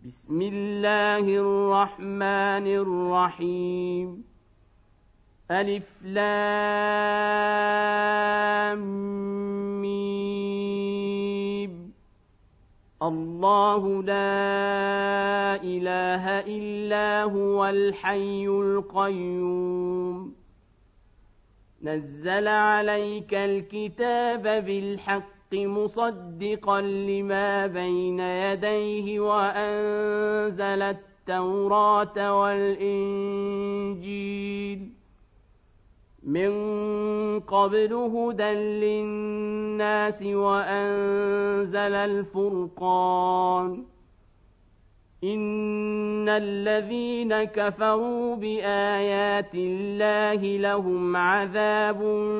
بسم الله الرحمن الرحيم ألف لام ميم الله لا إله إلا هو الحي القيوم نزل عليك الكتاب بالحق مصدقا لما بين يديه وأنزل التوراة والإنجيل من قبل هدى للناس وأنزل الفرقان إن الذين كفروا بآيات الله لهم عذاب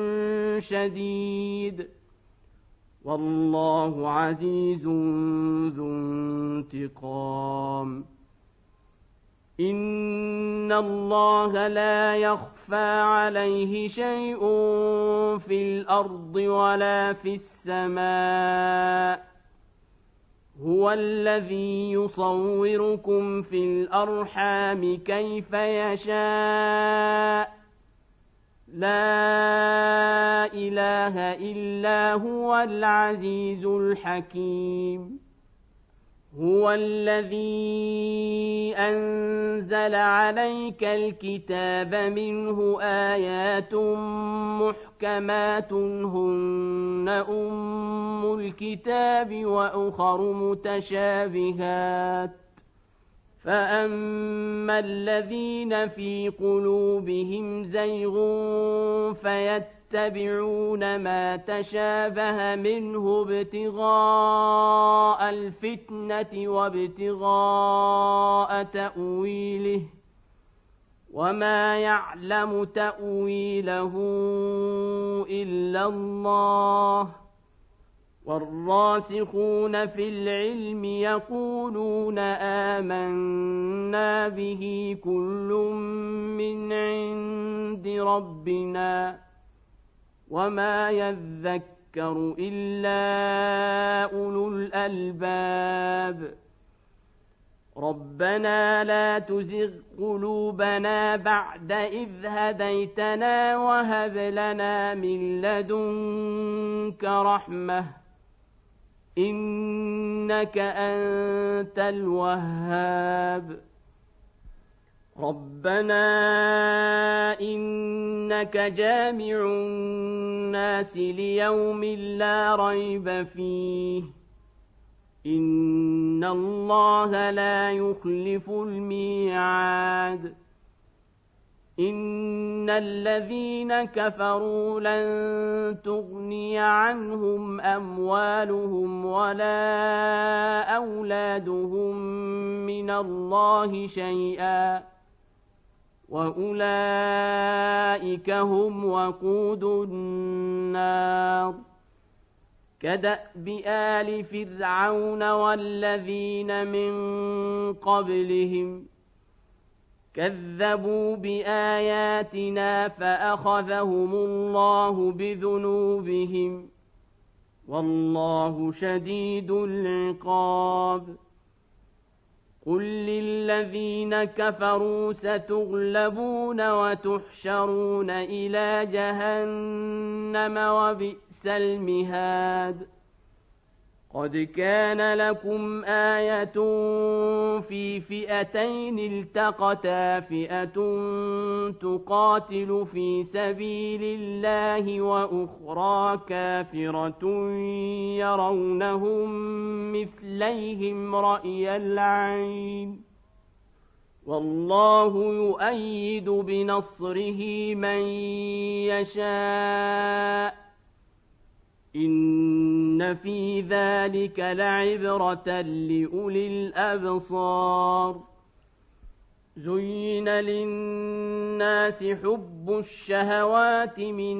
شديد والله عزيز ذو انتقام إن الله لا يخفى عليه شيء في الأرض ولا في السماء هو الذي يصوركم في الأرحام كيف يشاء لا إله إلا هو العزيز الحكيم هو الذي أنزل عليك الكتاب منه آيات محكمات هن أم الكتاب وأخر متشابهات فأما الذين في قلوبهم زيغ فيتبعون ما تشابه منه ابتغاء الفتنة وابتغاء تأويله وما يعلم تأويله إلا الله والراسخون في العلم يقولون آمنا به كل من عند ربنا وما يذكر إلا أولو الألباب ربنا لا تزغ قلوبنا بعد إذ هديتنا وهب لنا من لدنك رحمة إنك أنت الوهاب ربنا إنك جامع الناس ليوم لا ريب فيه إن الله لا يخلف الميعاد إن الذين كفروا لن تغني عنهم أموالهم ولا أولادهم من الله شيئا وأولئك هم وقود النار كدأب آل فرعون والذين من قبلهم كذبوا بآياتنا فأخذهم الله بذنوبهم والله شديد العقاب قل للذين كفروا ستغلبون وتحشرون إلى جهنم وبئس المهاد قد كان لكم آية في فئتين التقتا فئة تقاتل في سبيل الله وأخرى كافرة يرونهم مثليهم رأي العين والله يؤيد بنصره من يشاء إن في ذلك لعبرة لأولي الأبصار زين للناس حب الشهوات من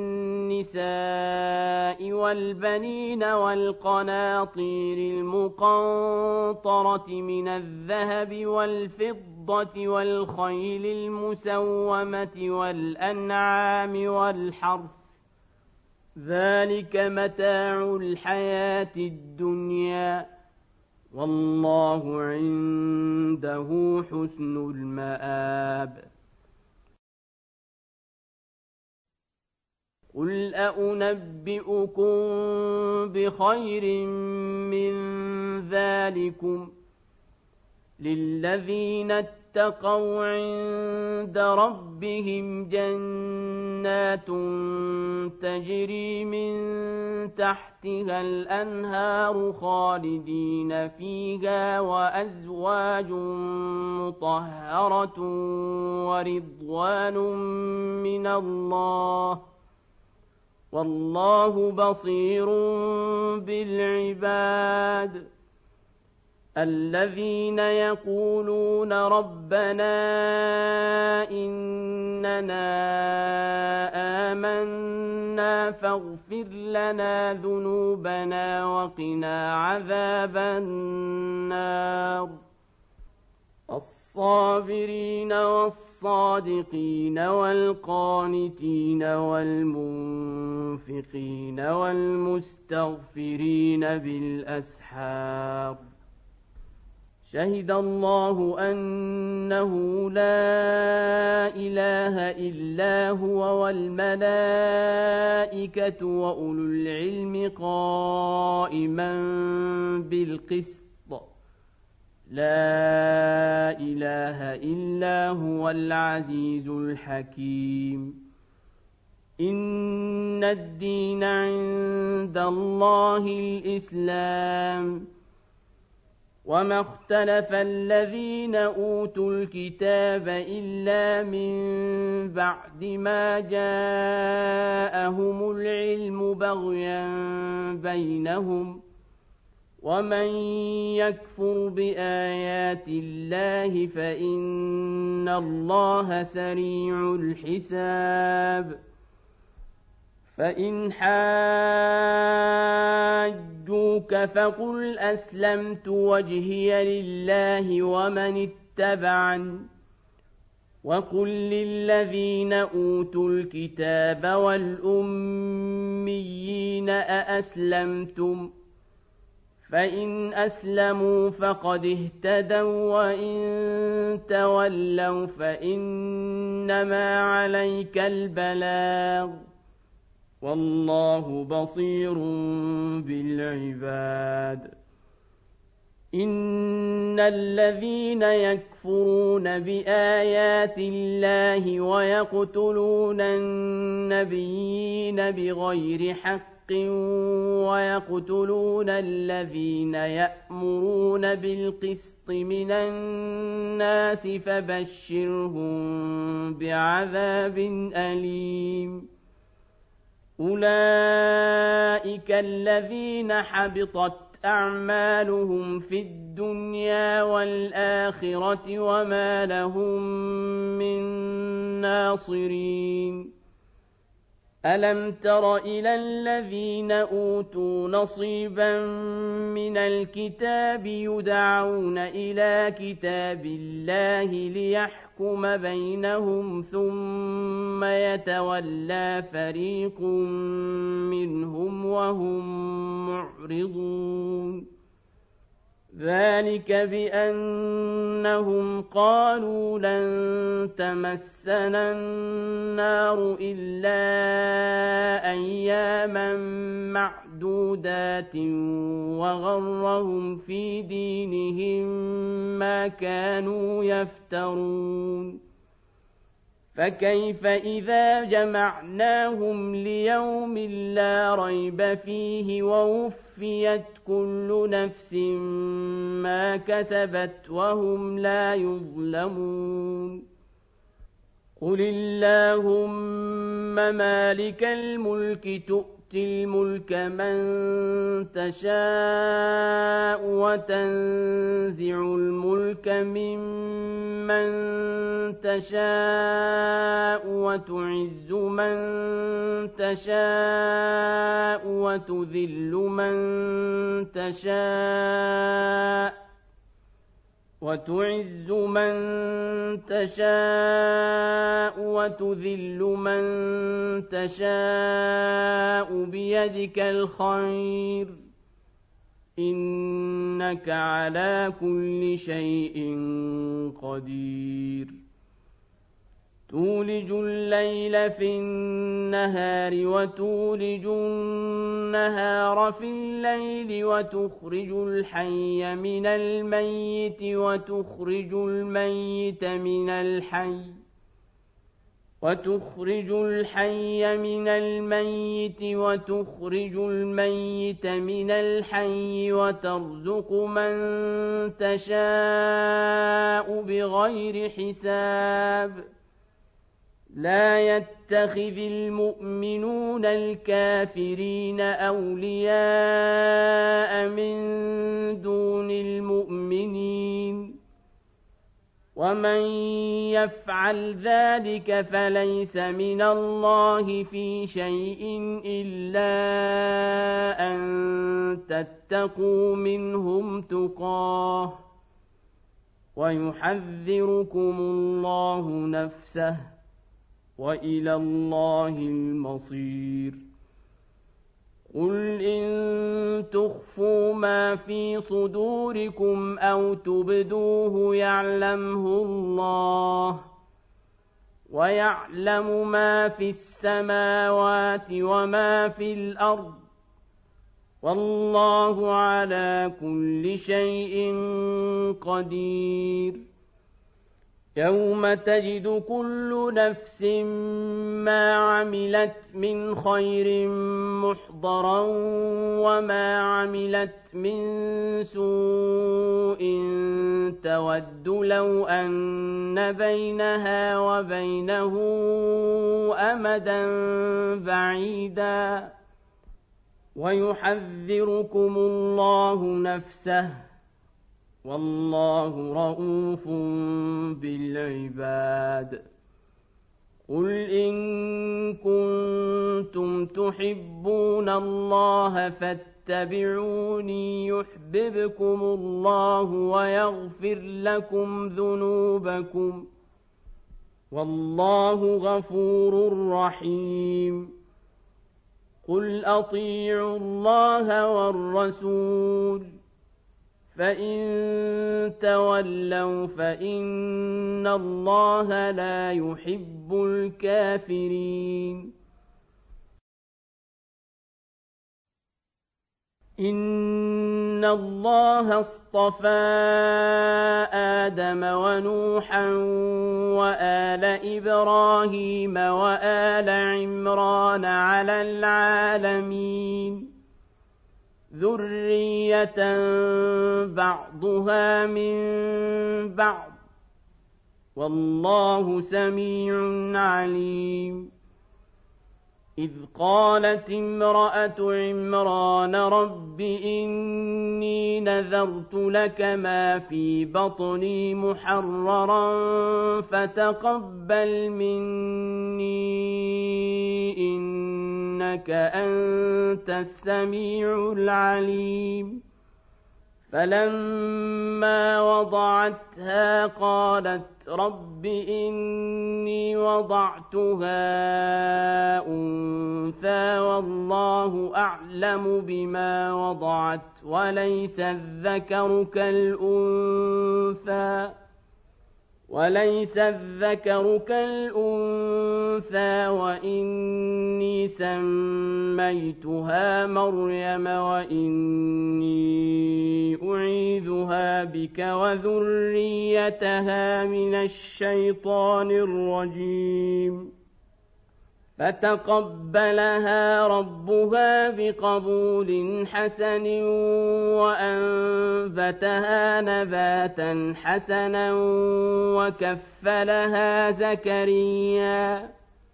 النساء والبنين والقناطير المقنطرة من الذهب والفضة والخيل المسومة والأنعام والحرث ذلك متاع الحياة الدنيا والله عنده حسن المآب. قل أنبئكم بخير من ذلكم للذين اتقوا عند ربهم جنات تجري من تحتها الأنهار خالدين فيها وأزواج مطهرة ورضوان من الله والله بصير بالعباد. الذين يقولون ربنا إننا آمنا فاغفر لنا ذنوبنا وقنا عذاب النار. الصابرين والصادقين والقانتين والمنفقين والمستغفرين بالأسحار. شهد الله أنه لا إله إلا هو والملائكة وأولو العلم قائما بالقسط لا إله إلا هو العزيز الحكيم. إن الدين عند الله الإسلام. وما اختلف الذين أوتوا الكتاب إلا من بعد ما جاءهم العلم بغيا بينهم ومن يكفر بآيات الله فإن الله سريع الحساب. فإن حاجوك فقل أسلمت وجهي لله ومن اتبعني وقل للذين أوتوا الكتاب والأميين أأسلمتم فإن أسلموا فقد اهتدوا وإن تولوا فإنما عليك البلاغ والله بصير بالعباد. إن الذين يكفرون بآيات الله ويقتلون النبيين بغير حق ويقتلون الذين يأمرون بالقسط من الناس فبشرهم بعذاب أليم. أولئك الذين حبطت أعمالهم في الدنيا والآخرة وما لهم من ناصرين. ألم تر إلى الذين أوتوا نصيبا من الكتاب يدعون إلى كتاب الله ليحكم بينهم ثم يتولى فريق منهم وهم معرضون. ذلك بأنهم قالوا لن تمسنا النار إلا أياما معدودات وغرهم في دينهم ما كانوا يفترون. فكيف إذا جمعناهم ليوم لا ريب فيه ووفيت كل نفس ما كسبت وهم لا يظلمون. قل اللهم مالك الملك تؤتي الملك من تشاء وتنزع الملك ممن تشاء وتعز من تشاء وتذل من تشاء وتذل من تشاء بيدك الخير إنك على كل شيء قدير تولج الليل في النهار وتولج النهار في الليل وتخرج الحي من الميت وتخرج الميت من الحي من الميت وتخرج الميت من الحي وترزق من تشاء بغير حساب لا يتخذ المؤمنون الكافرين أولياء من دون المؤمنين ومن يفعل ذلك فليس من الله في شيء إلا أن تتقوا منهم تقاه ويحذركم الله نفسه وإلى الله المصير قل إن تخفوا ما في صدوركم أو تبدوه يعلمه الله ويعلم ما في السماوات وما في الأرض والله على كل شيء قدير يوم تجد كل نفس ما عملت من خير محضرا وما عملت من سوء تود لو أن بينها وبينه أمدا بعيدا ويحذركم الله نفسه والله رءوف بالعباد قل إن كنتم تحبون الله فاتبعوني يحببكم الله ويغفر لكم ذنوبكم والله غفور رحيم قل أطيعوا الله والرسول فإن تولوا فإن الله لا يحب الكافرين إن الله اصطفى آدم ونوحا وآل إبراهيم وآل عمران على العالمين ذرية بعضها من بعض والله سميع عليم إذ قالت امرأة عمران رب إني نذرت لك ما في بطني محررا فتقبل مني إنك أنت السميع العليم فلما وضعتها قالت رب إني وضعتها أنثى والله أعلم بما وضعت وليس الذكر كالأنثى وإني سميتها مريم وإني أعيذها بك وذريتها من الشيطان الرجيم فتقبلها ربها بقبول حسن وأنبتها نباتا حسنا وكفلها زكريا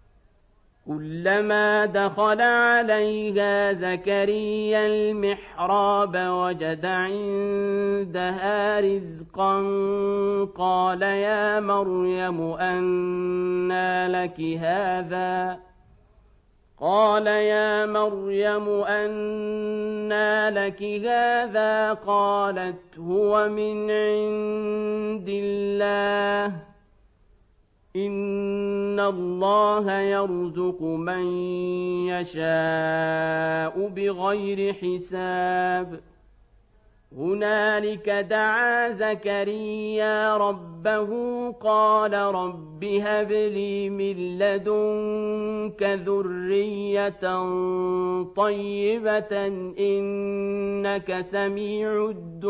كلما دخل عليها زكريا المحراب وجد عندها رزقا قال يا مريم أنى لك هذا قالت هو من عند الله إن الله يرزق من يشاء بغير حساب هنالك دعا زكريا ربه قال رب هب لي من لدنك ذرية طيبة إنك سميع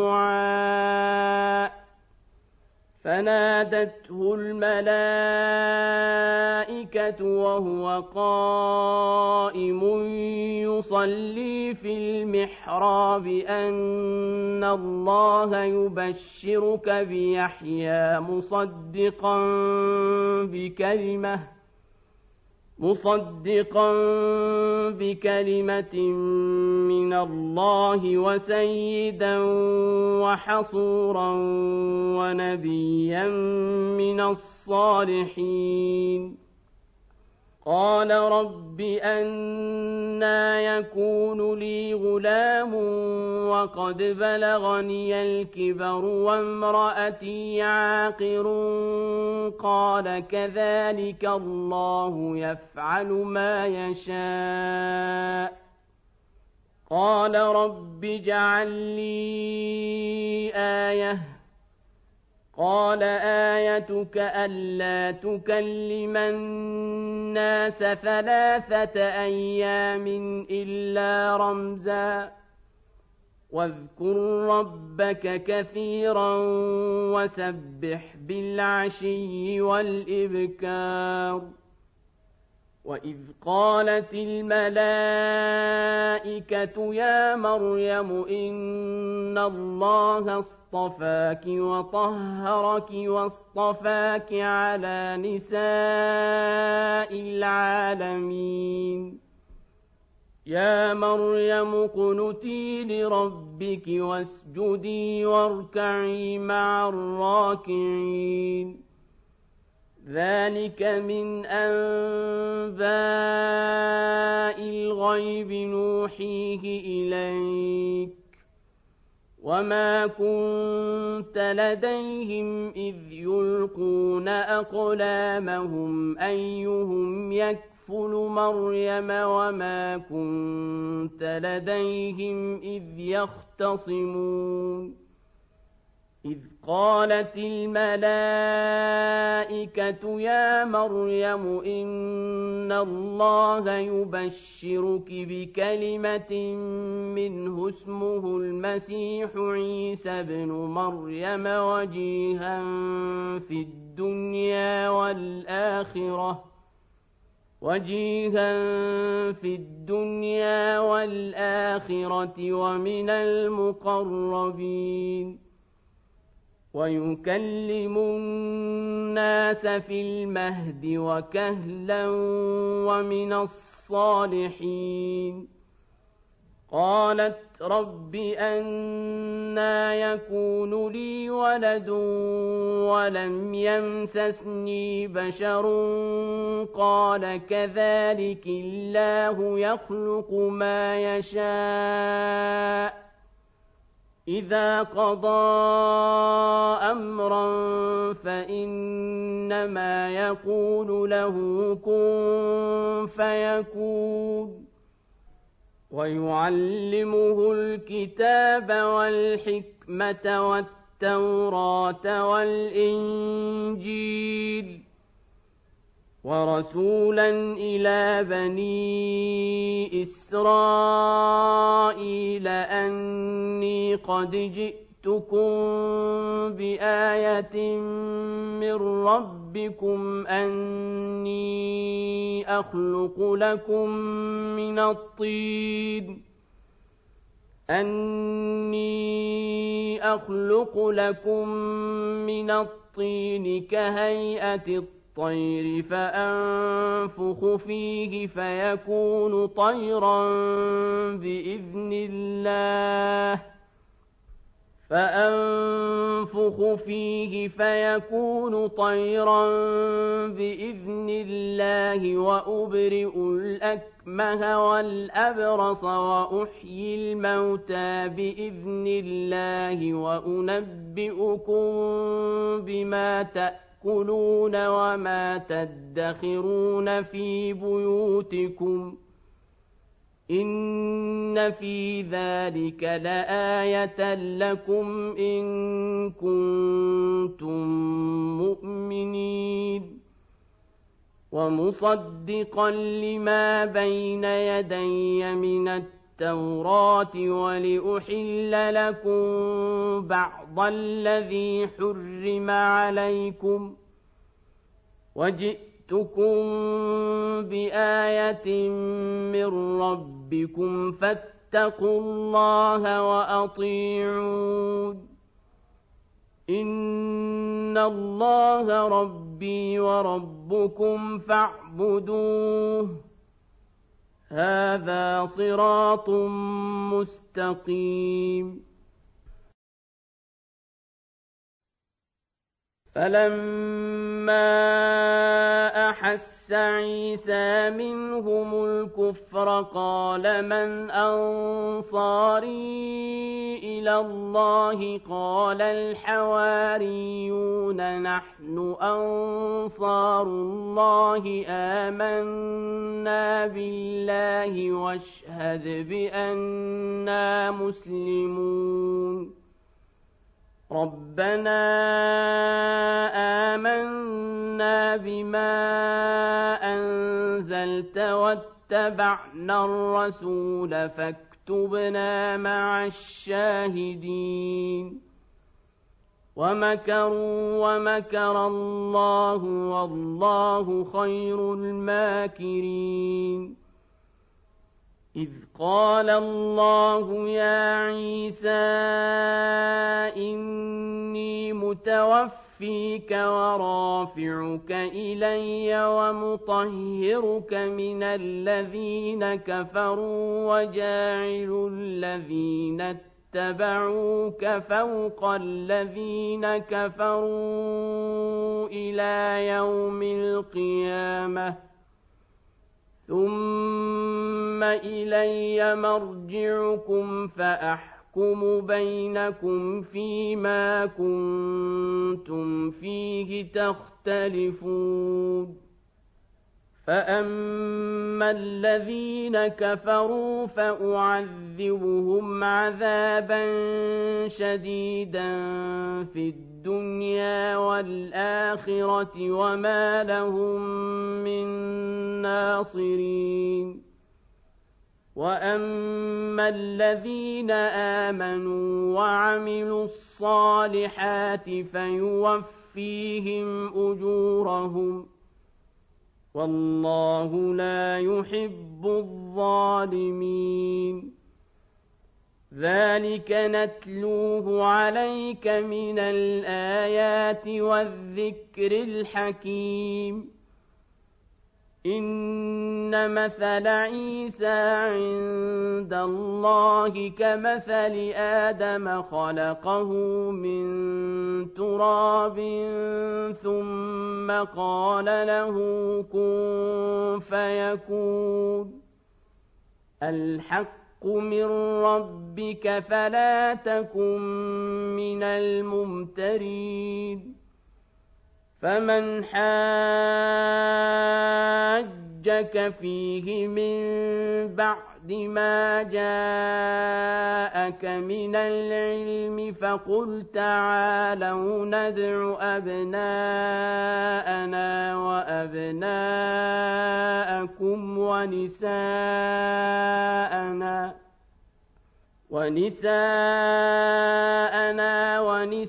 الدعاء فنادته الملائكة وهو قائم يصلي في المحراب أن الله يبشرك بيحيى مصدقا بكلمة من الله وسيدا وحصورا ونبيا من الصالحين قال رب أنى يكون لي غلام وقد بلغني الكبر وامرأتي عاقر قال كذلك الله يفعل ما يشاء قال رب اجعل لي آية قال آيتك ألا تكلم الناس 3 أيام إلا رمزا واذكر ربك كثيرا وسبح بالعشي والإبكار وإذ قالت الملائكة يا مريم إن الله اصطفاك وطهرك واصطفاك على نساء العالمين يا مريم اقنتي لربك واسجدي واركعي مع الراكعين ذلك من أنباء الغيب نوحيه إليك وما كنت لديهم إذ يلقون أقلامهم أيهم يكفل مريم وما كنت لديهم إذ يختصمون إذ قالت الملائكة يا مريم إن الله يبشرك بكلمة منه اسمه المسيح عيسى ابن مريم وجيها في الدنيا والآخرة ومن المقربين ويكلم الناس في المهد وكهلا ومن الصالحين قالت رب أنى يكون لي ولد ولم يمسسني بشر قال كذلك الله يخلق ما يشاء إذا قضى أمرا فإنما يقول له كن فيكون ويعلمه الكتاب والحكمة والتوراة والإنجيل ورسولا إلى بني إسرائيل أني قد جئتكم بآية من ربكم أني أخلق لكم من الطين كهيئة الطير فأنفخ فيه فيكون طيرا بإذن الله وأبرئ الأكمه والأبرص وأحيي الموتى بإذن الله وأنبئكم بما تأكلون وما تدخرون في بيوتكم إن في ذلك لآية لكم إن كنتم مؤمنين ومصدقا لما بين يدي من التوراة ولأحل لكم بعض الذي حرم عليكم وجئتكم بآية من ربكم فاتقوا الله وأطيعون إن الله ربي وربكم فاعبدوه هذا صراط مستقيم فلما أحس عيسى منهم الكفر قال من أنصاري إلى الله قال الحواريون نحن أنصار الله آمنا بالله واشهد بأننا مسلمون ربنا آمنا بما أنزلت واتبعنا الرسول فاكتبنا مع الشاهدين ومكروا ومكر الله والله خير الماكرين إذ قال الله يا عيسى إني متوفيك ورافعك إلي ومطهرك من الذين كفروا وجاعل الذين اتبعوك فوق الذين كفروا إلى يوم القيامة ثم إلي مرجعكم فأحكم بينكم فيما كنتم فيه تختلفون فأما الذين كفروا فأعذبهم عذابا شديدا في الدنيا والآخرة وما لهم من ناصرين وأما الذين آمنوا وعملوا الصالحات فيوفيهم أجورهم والله لا يحب الظالمين ذلك نتلوه عليك من الآيات والذكر الحكيم إن مثل عيسى عند الله كمثل آدم خلقه من تراب ثم قال له كن فيكون الحق من ربك فلا تكن من الممترين فمن حاجك فيه من بعد ما جاءك من العلم فقل تعالوا ندع أبناءنا وأبناءكم ونساءنا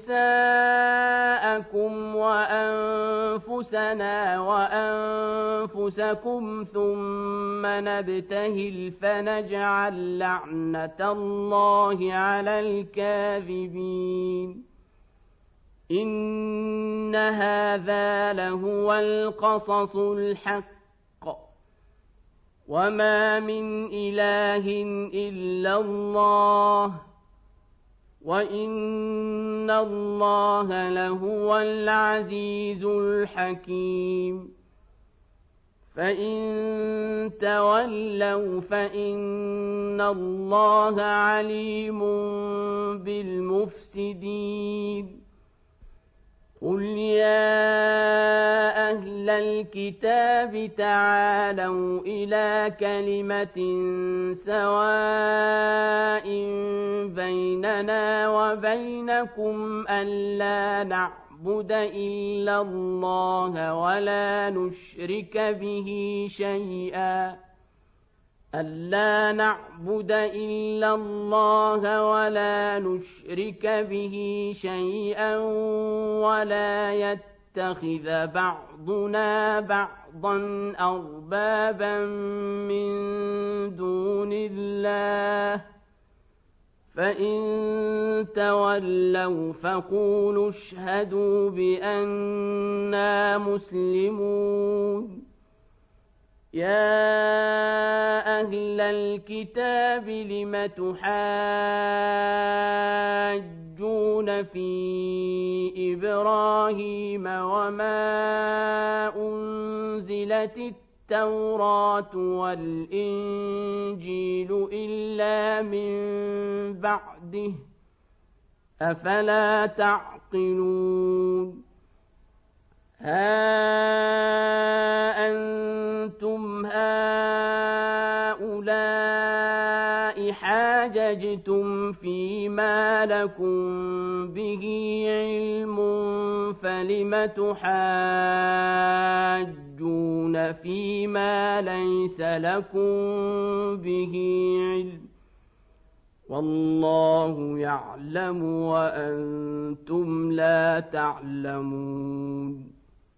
ونساءكم وأنفسنا وأنفسكم ثم نبتهل فنجعل لعنة الله على الكاذبين إن هذا لهو القصص الحق وما من إله إلا الله وإن الله لهو العزيز الحكيم فإن تولوا فإن الله عليم بالمفسدين قل يا أهل الكتاب تعالوا إلى كلمة سواء بيننا وبينكم ألا نعبد إلا الله ولا نشرك به شيئا ولا يتخذ بعضنا بعضا أربابا من دون الله فإن تولوا فقولوا اشهدوا بأننا مسلمون يا أهل الكتاب لم تحاجون في إبراهيم وما أنزلت التوراة والإنجيل إلا من بعده أفلا تعقلون ها أنتم هؤلاء حاججتم فيما لكم به علم فلم تحاجون فيما ليس لكم به علم والله يعلم وأنتم لا تعلمون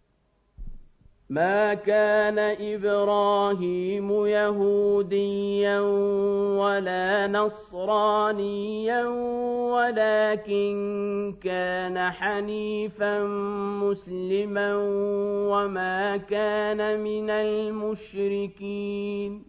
ما كان إبراهيم يهوديا ولا نصرانيا ولكن كان حنيفا مسلما وما كان من المشركين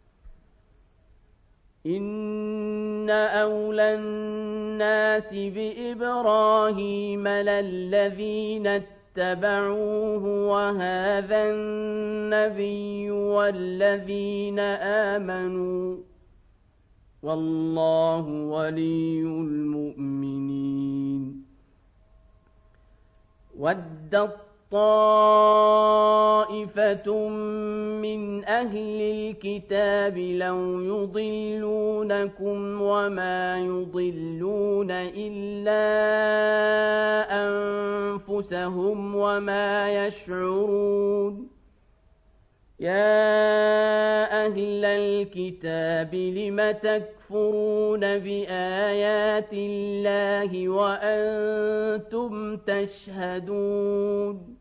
إن أولى الناس بإبراهيم للذين اتبعوه وهذا النبي والذين آمنوا والله ولي المؤمنين ودت طائفة من أهل الكتاب لو يضلونكم وما يضلون إلا أنفسهم وما يشعرون يا أهل الكتاب لم تكفرون بآيات الله وأنتم تشهدون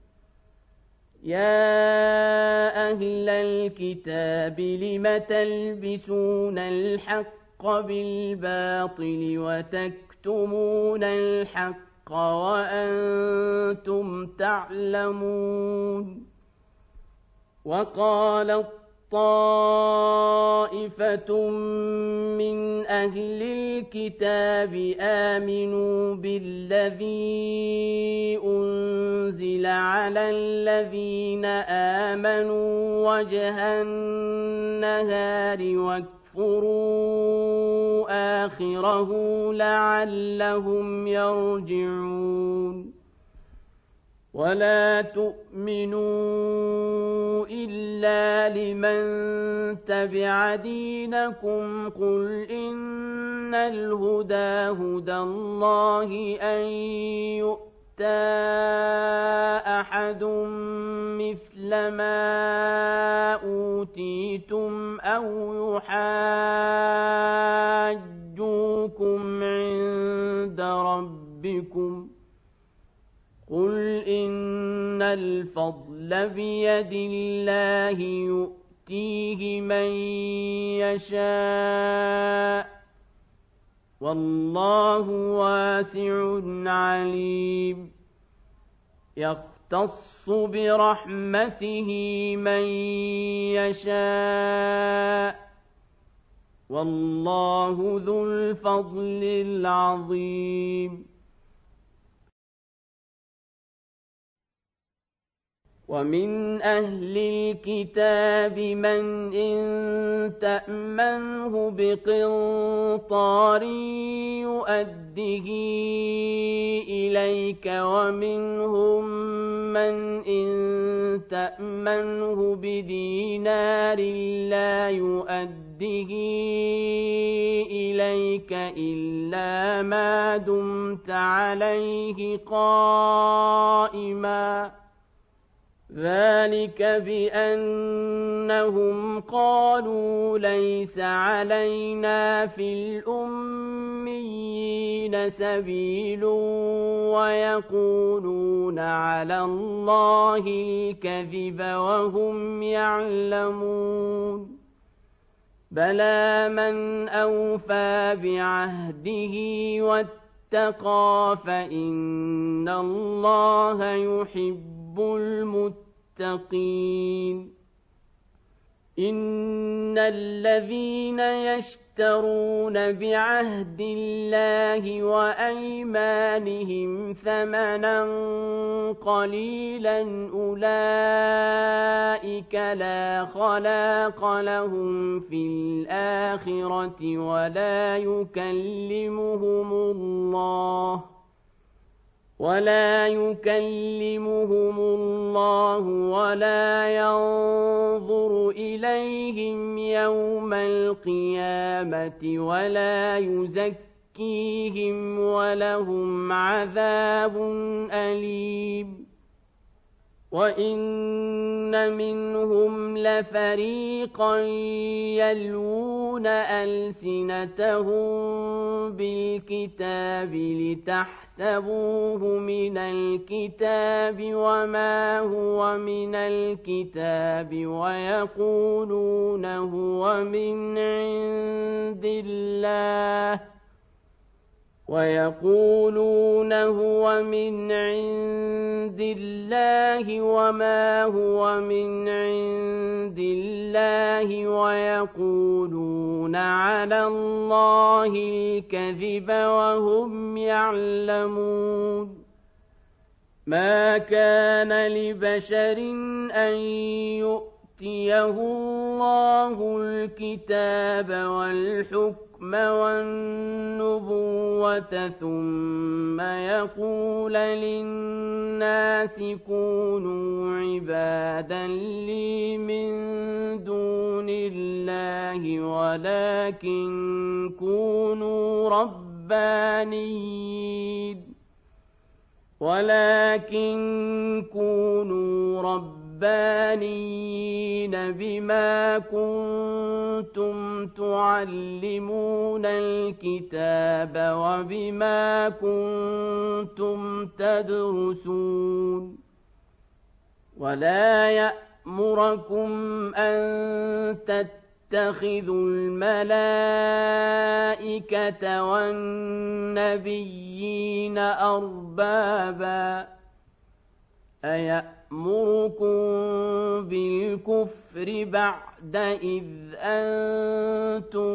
يا أهل الكتاب لم تلبسون الحق بالباطل وتكتمون الحق وأنتم تعلمون وقالت طائفة من أهل الكتاب آمنوا بالذي أنزل على الذين آمنوا وجه النهار واكفروا آخره لعلهم يرجعون ولا تؤمنوا إلا لمن تبع دينكم قل إن الهدى هدى الله أن يؤتى أحد مثل ما أوتيتم أو يحاجوكم عند ربكم قل إن الفضل بيد الله يؤتيه من يشاء والله واسع عليم يختص برحمته من يشاء والله ذو الفضل العظيم ومن أهل الكتاب من إن تأمنه بقنطار يؤده إليك ومنهم من إن تأمنه بدينار لا يؤده إليك إلا ما دمت عليه قائما ذلك بأنهم قالوا ليس علينا في الأميين سبيل ويقولون على الله الكذب وهم يعلمون بلى من أوفى بعهده واتقى فإن الله يحب المتقين إن الذين يشترون بعهد الله وأيمانهم ثمنا قليلا أولئك لا خلاق لهم في الآخرة ولا يكلمهم الله ولا ينظر إليهم يوم القيامة ولا يزكيهم ولهم عذاب أليم وإن منهم لفريقا يلوون ألسنتهم بالكتاب لتحسبوه من الكتاب وما هو من الكتاب ويقولون هو من عند الله وما هو من عند الله ويقولون على الله الكذب وهم يعلمون ما كان لبشر أن يؤتيه الله الكتاب والحكم والنبوة ثم يقول للناس كونوا عبادا لي من دون الله ولكن كونوا ربانيين بما كنتم تعلمون الكتاب وبما كنتم تدرسون ولا يأمركم أن تتخذوا الملائكة والنبيين أربابا أيأمركم بالكفر بعد إذ أنتم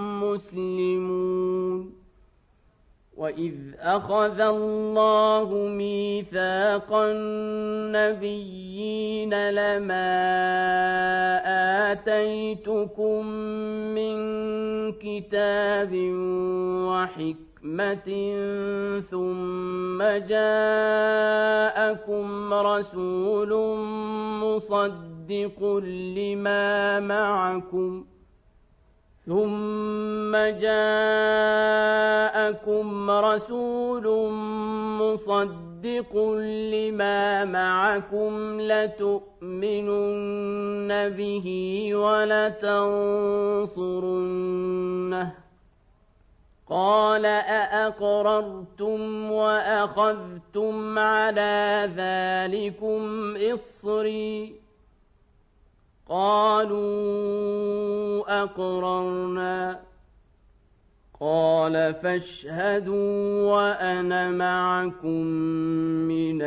مسلمون وإذ أخذ الله ميثاق النبيين لما آتيتكم من كتاب وحكمة ثم جاءكم رسول مصدق لما معكم لتؤمنن به ولتنصرنه قال أأقررتم وأخذتم على ذلكم إصري قالوا أقررنا قال فاشهدوا وأنا معكم من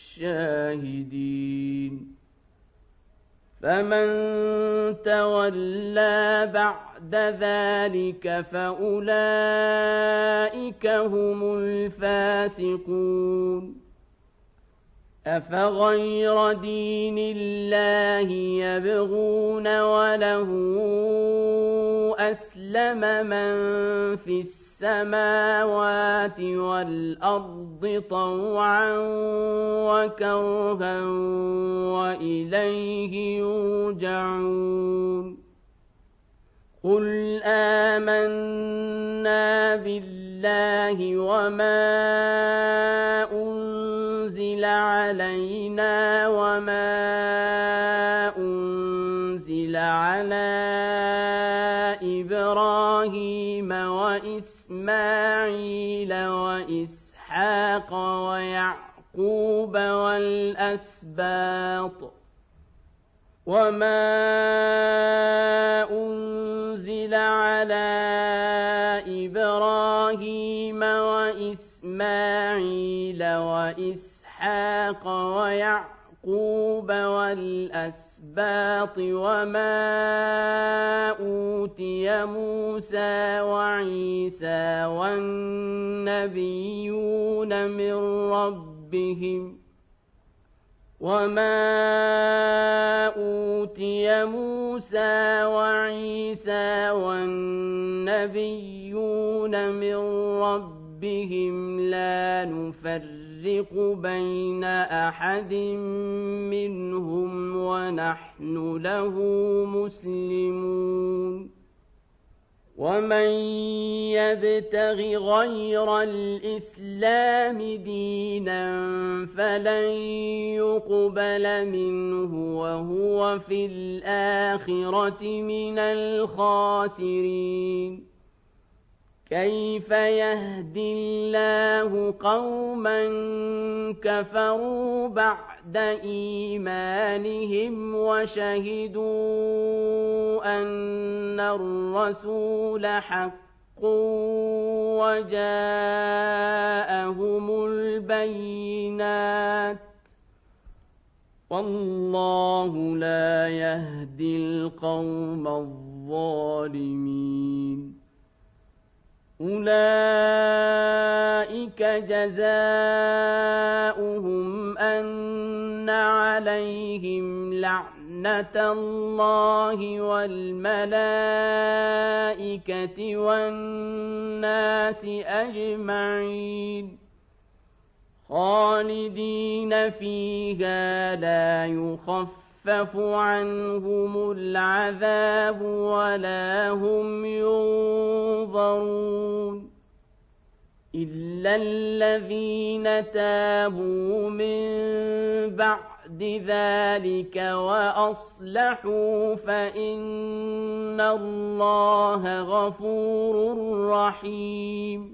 الشاهدين فمن تولى بعد ذلك فأولئك هم الفاسقون أفغير دين الله يبغون وله أسلم من في السماوات والأرض طوعا وكرها وإليه يرجعون قل آمنا بالله وما أنزل علينا وما أنزل على إبراهيم وإسماعيل وإسحاق ويعقوب والأسباط وما أنزل على إبراهيم وإسماعيل وإسحاق ويعقوب والأسباط وما أوتي موسى وعيسى والنبيون من ربهم وما أوتي موسى وعيسى والنبيون من ربهم لا نفرق بين أحد منهم ونحن له مسلمون ومن يبتغ غير الإسلام دينا فلن يقبل منه وهو في الآخرة من الخاسرين كيف يهدي الله قوما كفروا بعد إيمانهم وشهدوا أن الرسول حق وجاءهم البينات والله لا يهدي القوم الظالمين أولئك جزاؤهم أن عليهم لعنة الله والملائكة والناس أجمعين خالدين فيها لا يخفف عنهم العذاب ولا هم ينظرون إلا الذين تابوا من بعد ذلك وأصلحوا فإن الله غفور رحيم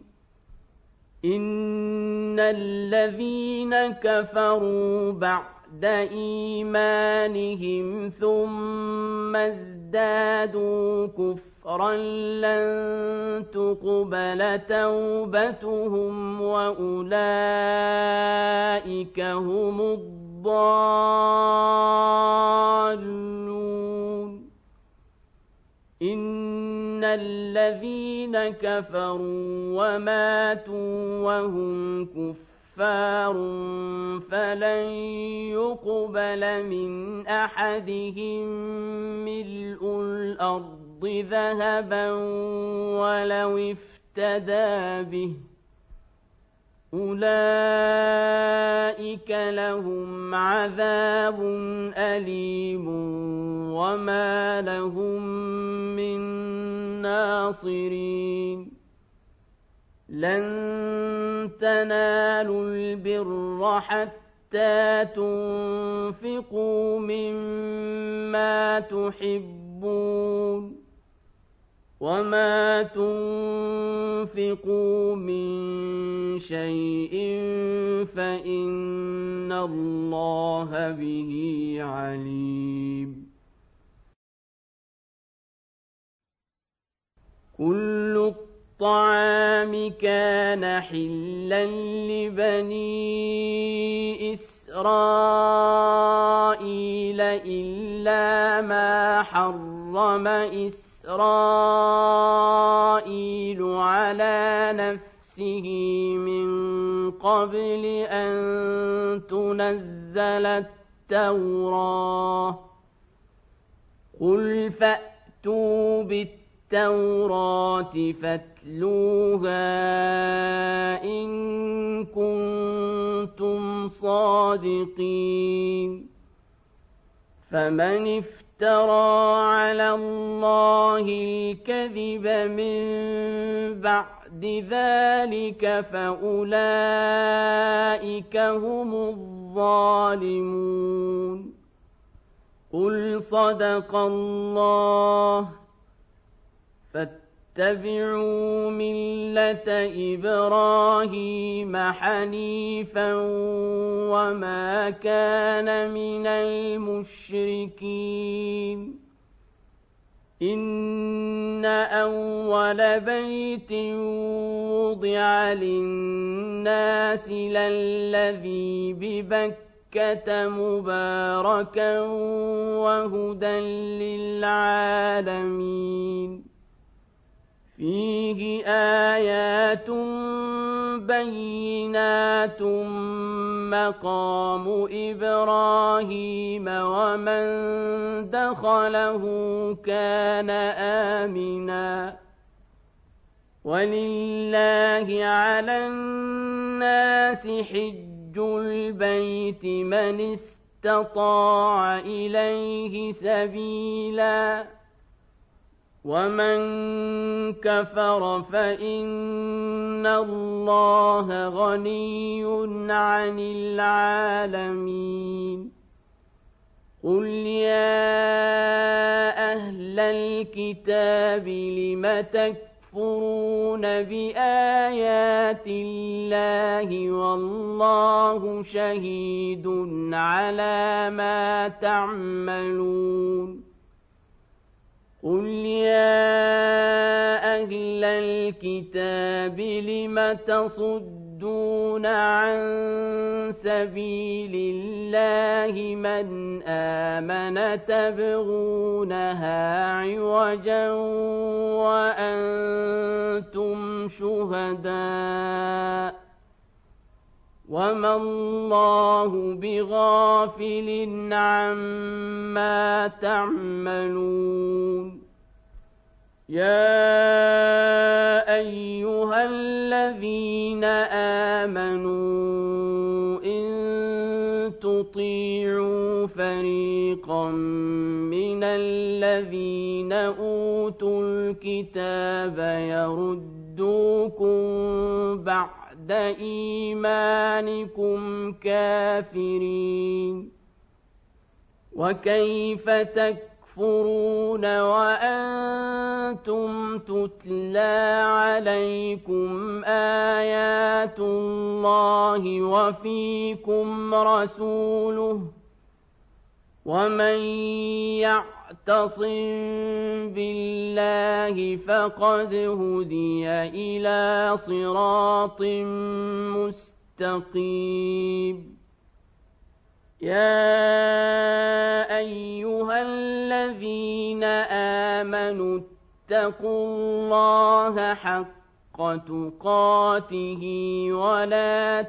إن الذين كفروا بعد إيمانهم ثم ازدادوا كفرا لن تقبل توبتهم وأولئك هم الضالون إن الذين كفروا وماتوا وهم كفار فلن يقبل من أحدهم ملء الأرض ذهبا ولو افتدى به أولئك لهم عذاب أليم وما لهم من ناصرين لن تنالوا البر حتى تنفقوا مما تحبون وما تنفقوا من شيء فإن الله به عليم كل الطعام كان حلا لبني إسرائيل إلا ما حرم إسرائيل على نفسه من قبل أن تنزل التوراة قل فأتوا بالتوراة فاتلوها إن كنتم صادقين فمن افترى على الله الكذب من بعد ذلك فأولئك هم الظالمون قل صدق الله فاتبعوا ملة إبراهيم حنيفا وما كان من المشركين إن أول بيت وضع للناس للذي ببكة مباركا وهدى للعالمين فيه آيات بينات مقام إبراهيم ومن دخله كان آمنا ولله على الناس حج البيت من استطاع إليه سبيلا ومن كفر فإن الله غني عن العالمين قل يا أهل الكتاب لم تكفرون بآيات الله والله شهيد على ما تعملون قل يا أهل الكتاب لم تصدون عن سبيل الله من آمن تبغونها عوجا وأنتم شهداء وما الله بغافل عما تعملون يا أيها الذين آمنوا إن تطيعوا فريقا من الذين أوتوا الكتاب يردوكم بعد إيمانكم كافرين وكيف تكفرون وأنتم تتلى عليكم آيات الله وفيكم رسوله ومن يعتصم بالله فقد هدي إلى صراط مستقيم يا أيها الذين آمنوا اتقوا الله حق تقاته ولا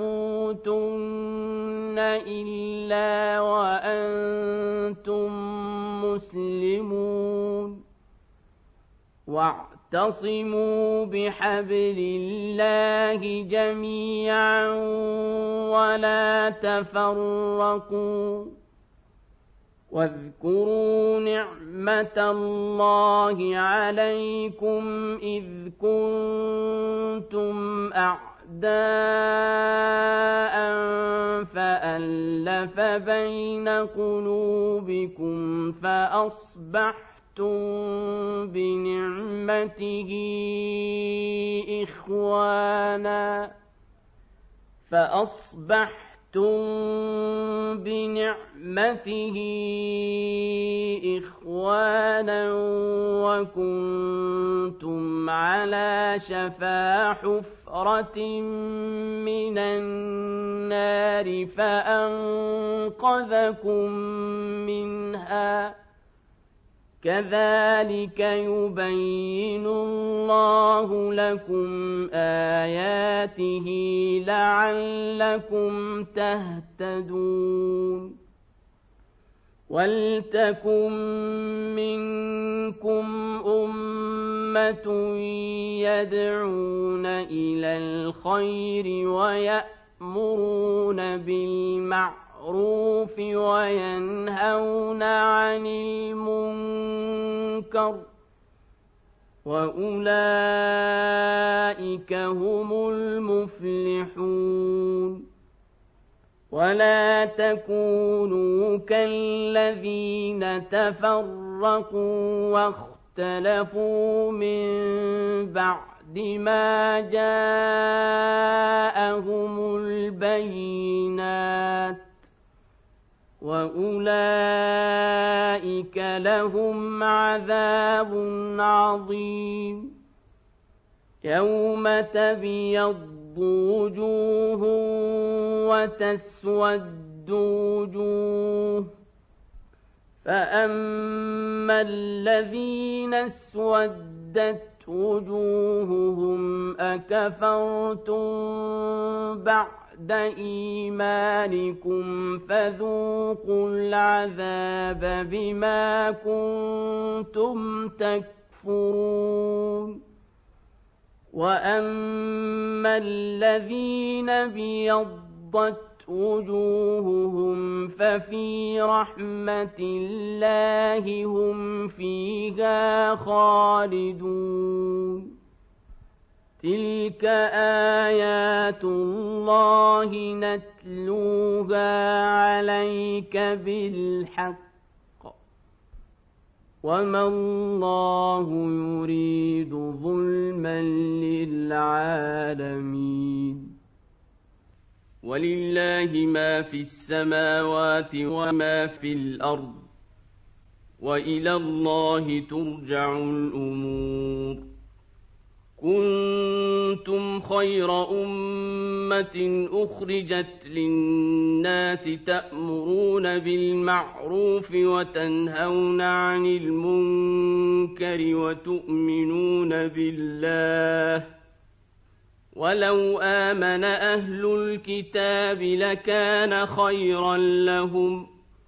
تموتن إلا وأنتم مسلمون واعتصموا بحبل الله جميعا ولا تفرقوا واذكروا نعمة الله عليكم إذ كنتم أعداء فألف بين قلوبكم فأصبحتم بنعمته إخوانا وكنتم على شفا حفرة من النار فأنقذكم منها كذلك يبين الله لكم آياته لعلكم تهتدون ولتكن منكم أمة يدعون إلى الخير ويأمرون بالمعروف وينهون عن المنكر وأولئك هم المفلحون ولا تكونوا كالذين تفرقوا واختلفوا من بعد ما جاءهم البينات وأولئك لهم عذاب عظيم يوم تبيض وجوه وتسود وجوه فأما الذين اسودت وجوههم أكفرتم بعد إيمانكم فذوقوا العذاب بما كنتم تكفرون وأما الذين بيضت وجوههم ففي رحمة الله هم فيها خالدون تلك آيات الله نتلوها عليك بالحق وما الله يريد ظلما للعالمين ولله ما في السماوات وما في الأرض وإلى الله ترجع الأمور كنتم خير أمة أخرجت للناس تأمرون بالمعروف وتنهون عن المنكر وتؤمنون بالله ولو آمن أهل الكتاب لكان خيرا لهم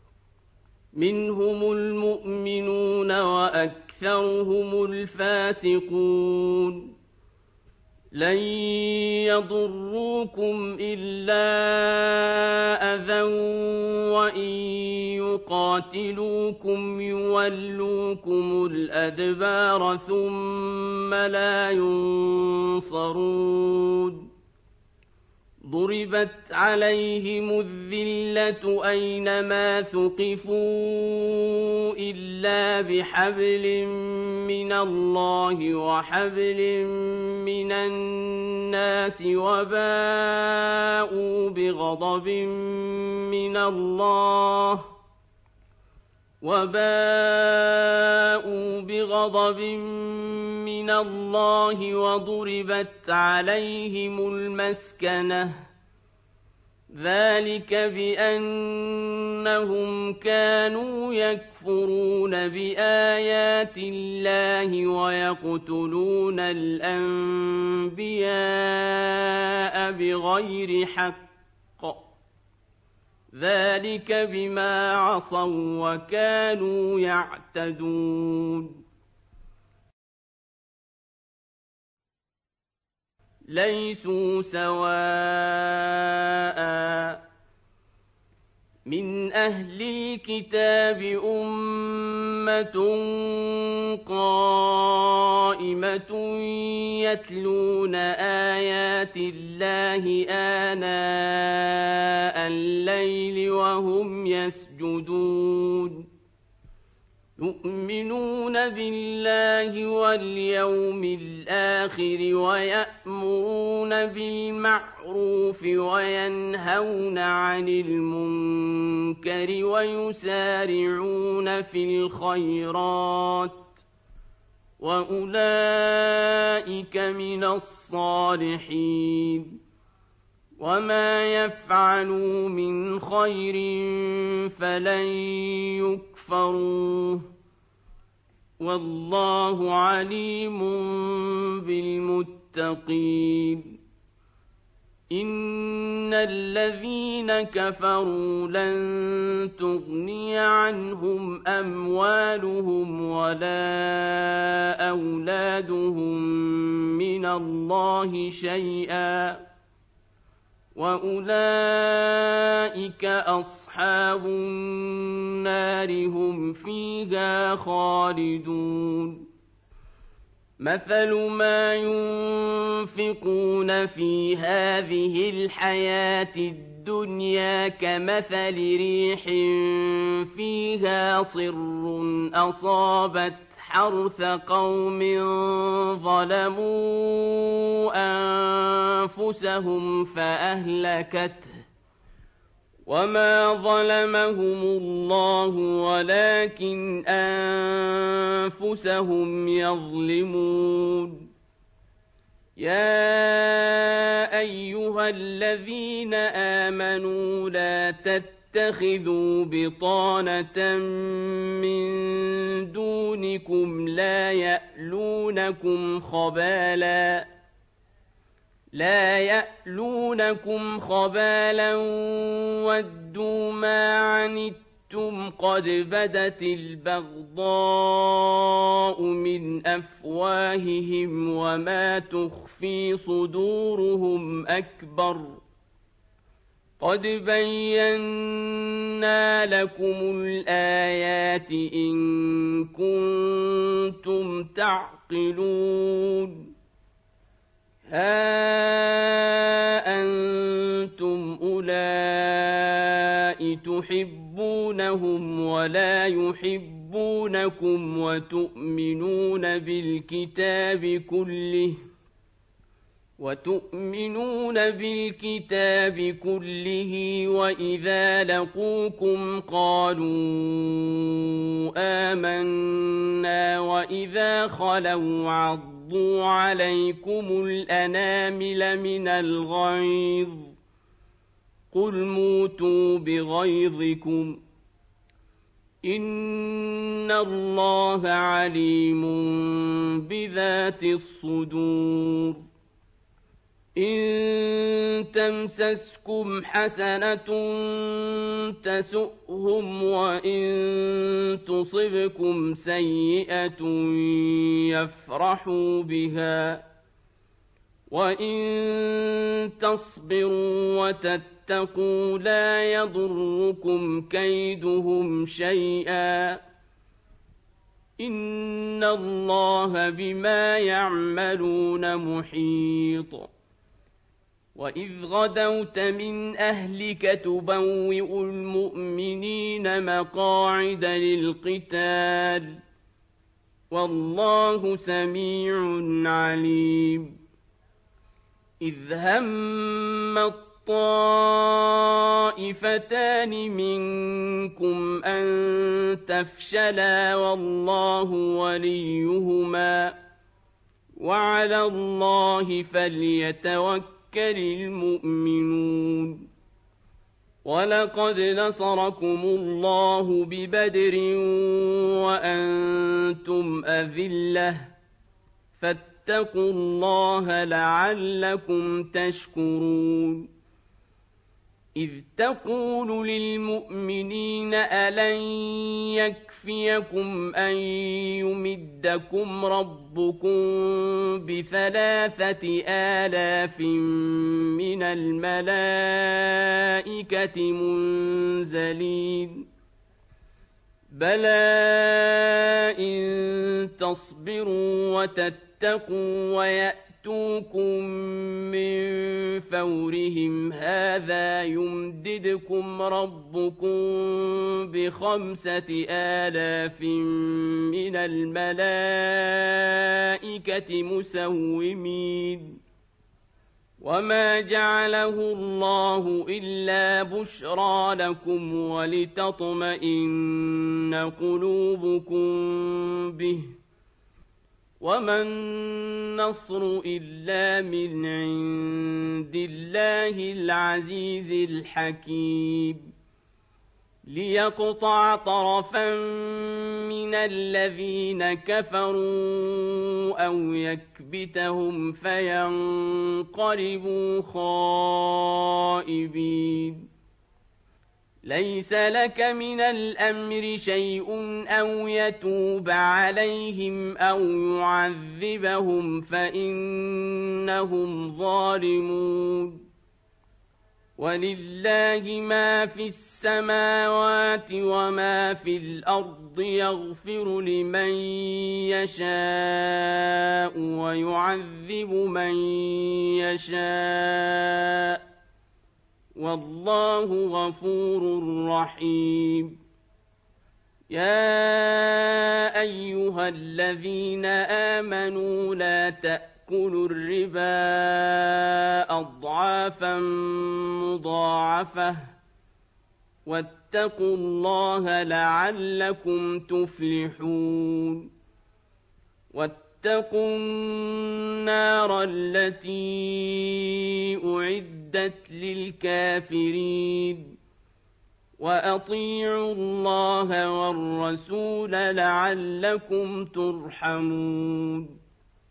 منهم المؤمنون وأكثرهم الفاسقون لن يضروكم إلا أذى وإن يقاتلوكم يولوكم الأدبار ثم لا ينصرون ضربت عليهم الذلة أينما ثقفوا إلا بحبل من الله وحبل من الناس وباءوا بغضب من الله وضربت عليهم المسكنة ذلك بأنهم كانوا يكفرون بآيات الله ويقتلون الأنبياء بغير حق ذلك بما عصوا وكانوا يعتدون ليسوا سواء من أهل الكتاب أمة قائمة يتلون آيات الله آناء الليل وهم يسجدون يؤمنون بالله واليوم الآخر ويأمرون بالمعروف وينهون عن المنكر ويسارعون في الخيرات وأولئك من الصالحين وما يفعلوا من خير فلن يكفروه والله عليم بالمتقين. إن الذين كفروا لن تغني عنهم أموالهم ولا أولادهم من الله شيئا وأولئك أصحاب النار هم فيها خالدون. مثل ما ينفقون في هذه الحياة الدنيا كمثل ريح فيها صر أصابت حرث قوم ظلموا أنفسهم فأهلكته وما ظلمهم الله ولكن أنفسهم يظلمون. يا أيها الذين آمنوا لا تتخذوا بطانة من دونكم لا يألونكم خبالا ودوا ما عنتم قد بدت البغضاء من أفواههم وما تخفي صدورهم أكبر. قد بينا لكم الآيات إن كنتم تعقلون. ها أنتم أولئك تحبونهم ولا يحبونكم وتؤمنون بالكتاب كله وإذا لقوكم قالوا آمنا وإذا خلوا عضوا عليكم الأنامل من الغيظ قل موتوا بغيظكم إن الله عليم بذات الصدور. إن تمسسكم حسنة تسؤهم وإن تصبكم سيئة يفرحوا بها وإن تصبروا وتتقوا لا يضركم كيدهم شيئا إن الله بما يعملون محيط. وإذ غدوت من أهلك تبوئ المؤمنين مقاعد للقتال والله سميع عليم. إذ هم الطائفتان منكم أن تفشلا والله وليهما وعلى الله فليتوكل المؤمنون. ولقد نصركم الله ببدر وأنتم أذلة فاتقوا الله لعلكم تشكرون. إذ تقول للمؤمنين ألن يكفيكم أن يمدكم ربكم ب3,000 من الملائكة منزلين بلى إن تصبروا وتتقوا ويأتوكم من فورهم هذا يمددكم ربكم ب5,000 من الملائكة مسومين. وما جعله الله إلا بشرى لكم ولتطمئن قلوبكم به وما النصر إلا من عند الله العزيز الحكيم. ليقطع طرفا من الذين كفروا أو يكبتهم فينقلبوا خائبين ليس لك من الأمر شيء أو يتوب عليهم أو يعذبهم فإنهم ظالمون ولله ما في السماوات وما في الأرض يغفر لمن يشاء ويعذب من يشاء والله غفور رحيم يا أيها الذين آمنوا لا تأكلوا الربا أضعافا مضاعفة واتقوا الله لعلكم تفلحون واتقوا النار التي أعدت للكافرين وأطيعوا الله والرسول لعلكم ترحمون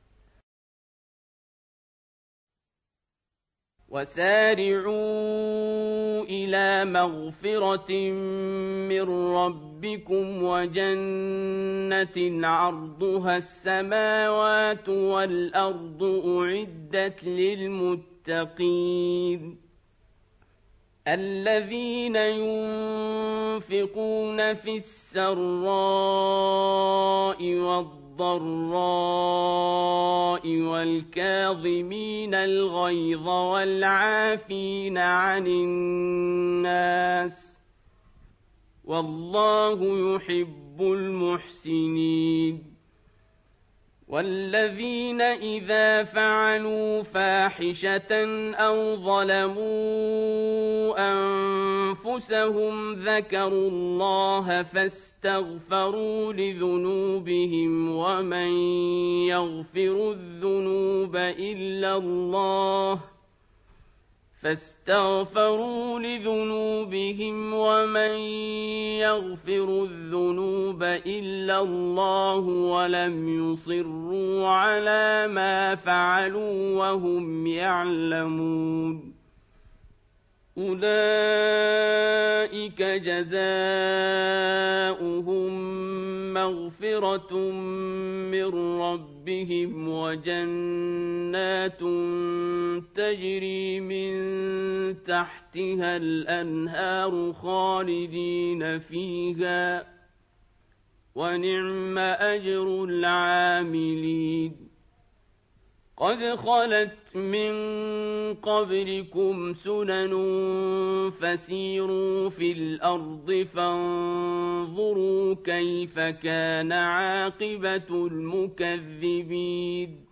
وسارعوا إلى مغفرة من ربكم وجنة عرضها السماوات والأرض أعدت للمتقين الذين ينفقون في السراء والضراء والكاظمين الغيظ والعافين عن الناس والله يحب المحسنين والذين إذا فعلوا فاحشة أو ظلموا أنفسهم ذكروا الله فاستغفروا لذنوبهم ومن يغفر الذنوب إلا الله فاستغفروا لذنوبهم ومن يغفر الذنوب إلا الله ولم يصروا على ما فعلوا وهم يعلمون أولئك جزاؤهم مغفرة من ربهم وجنات تجري من تحتها الأنهار خالدين فيها ونعم أجر العاملين قد خلت من قبلكم سنن فسيروا في الأرض فانظروا كيف كان عاقبة المكذبين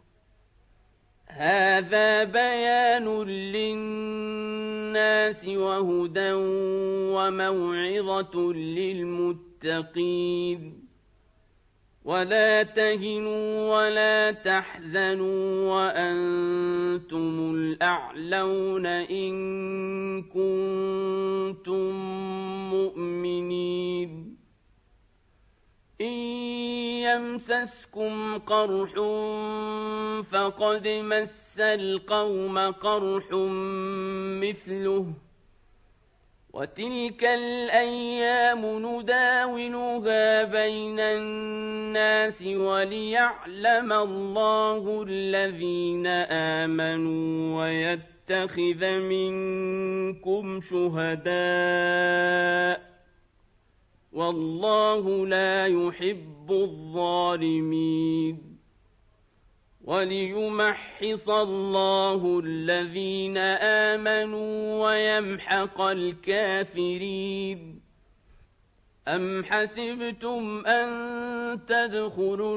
هذا بيان للناس وهدى وموعظة للمتقين ولا تهنوا ولا تحزنوا وأنتم الأعلون إن كنتم مؤمنين إن يمسسكم قرح فقد مس القوم قرح مثله وتلك الأيام نداولها بين الناس وليعلم الله الذين آمنوا ويتخذ منكم شهداء والله لا يحب الظالمين وليمحص الله الذين آمنوا ويمحق الكافرين أم حسبتم أن تدخلوا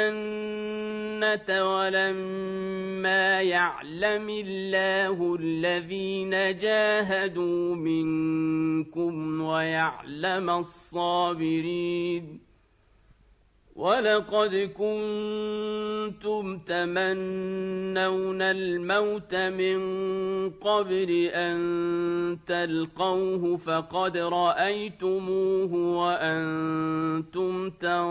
الجنة ولما يعلم الله الذين جاهدوا منكم ويعلم الصابرين ولقد كنتم تمنون الموت من قبل أن تلقوه فقد رأيتموه وأنتم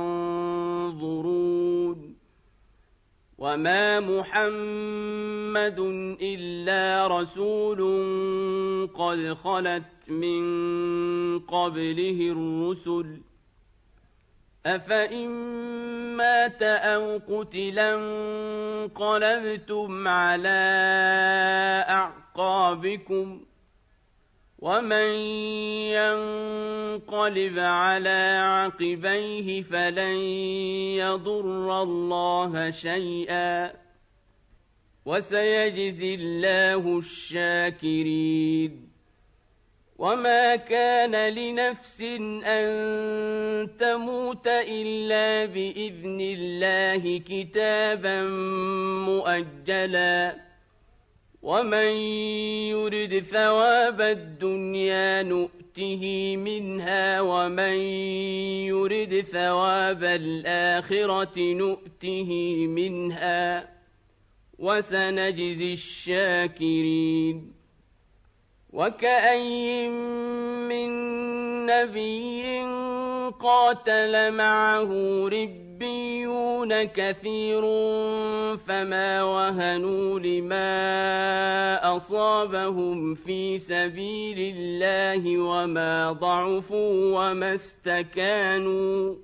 تنظرون وما محمد إلا رسول قد خلت من قبله الرسل أفإن مات أو قتلا انقلبتم على أعقابكم ومن ينقلب على عقبيه فلن يضر الله شيئا وسيجزي الله الشاكرين وما كان لنفس أن تموت إلا بإذن الله كتابا مؤجلا ومن يرد ثواب الدنيا نؤته منها ومن يرد ثواب الآخرة نؤته منها وسنجزي الشاكرين وكأي من نبي قاتل معه ربيون كثير فما وهنوا لما أصابهم في سبيل الله وما ضعفوا وما استكانوا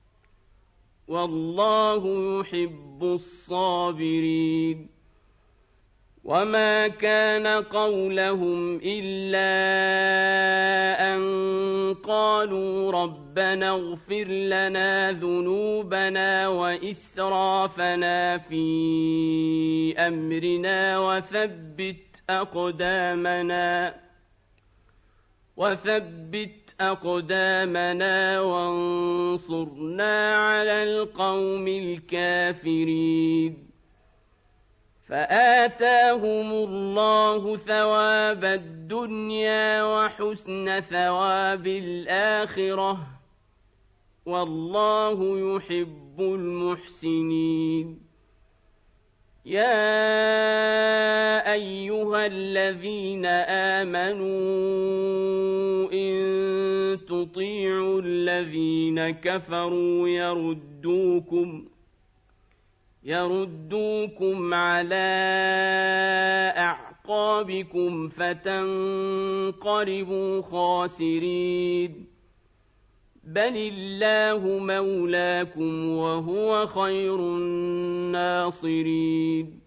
والله يحب الصابرين وما كان قولهم إلا أن قالوا ربنا اغفر لنا ذنوبنا وإسرافنا في أمرنا وثبت أقدامنا وانصرنا على القوم الكافرين فآتاهم الله ثواب الدنيا وحسن ثواب الآخرة والله يحب المحسنين يا أيها الذين آمنوا إن تطيعوا الذين كفروا يردوكم على أعقابكم فتنقلبوا خاسرين بل الله مولاكم وهو خير الناصرين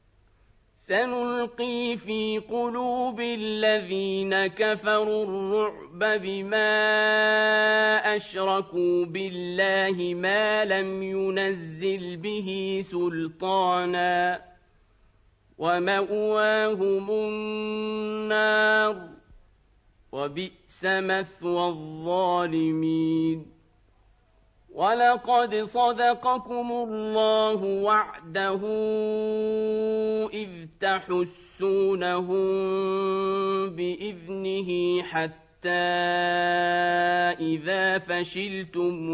سنلقي في قلوب الذين كفروا الرعب بما أشركوا بالله ما لم ينزل به سلطانا ومأواهم النار وبئس مثوى الظالمين ولقد صدقكم الله وعده إذ تحسونهم بإذنه حتى إذا فشلتم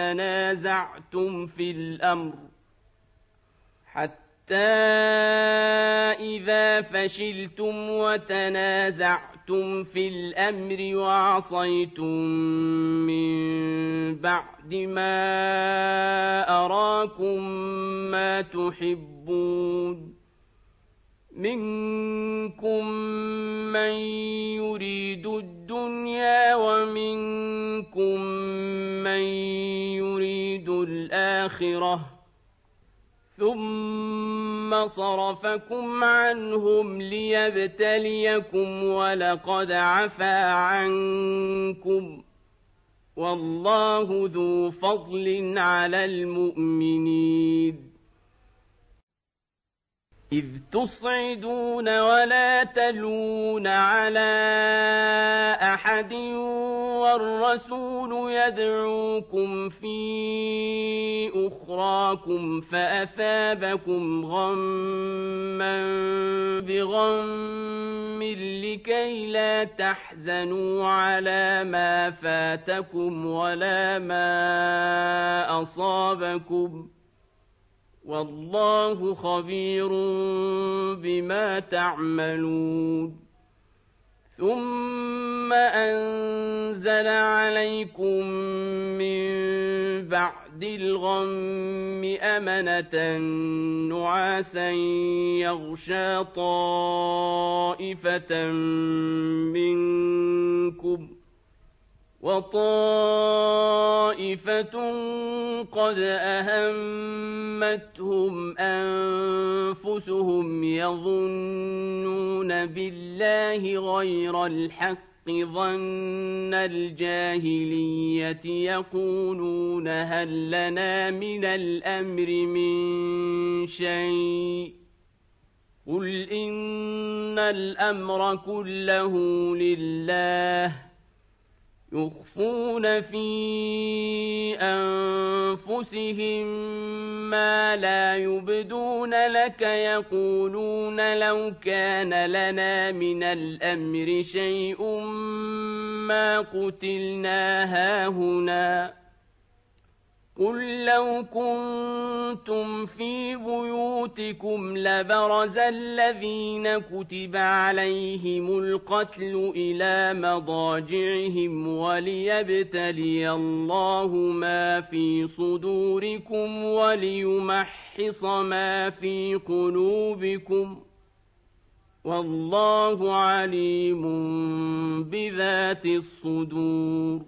وتنازعتم في الأمر وعصيتم من بعد ما أراكم ما تحبون منكم من يريد الدنيا ومنكم من يريد الآخرة ثم صرفكم عنهم ليبتليكم ولقد عفا عنكم والله ذو فضل على المؤمنين إذ تصعدون ولا تلوون على أحد والرسول يدعوكم في أخراكم فأثابكم غما بغم لكي لا تحزنوا على ما فاتكم ولا ما أصابكم والله خبير بما تعملون ثم أنزل عليكم من بعد الغم أمنة نعاسا يغشى طائفة منكم وطائفة قد أهمتهم أنفسهم يظنون بالله غير الحق ظن الجاهلية يقولون هل لنا من الأمر من شيء قل إن الأمر كله لله يخفون في أنفسهم ما لا يبدون لك يقولون لو كان لنا من الأمر شيء ما قتلنا هاهنا قل لو كنتم في بيوتكم لبرز الذين كتب عليهم القتل إلى مضاجعهم وليبتلي الله ما في صدوركم وليمحص ما في قلوبكم والله عليم بذات الصدور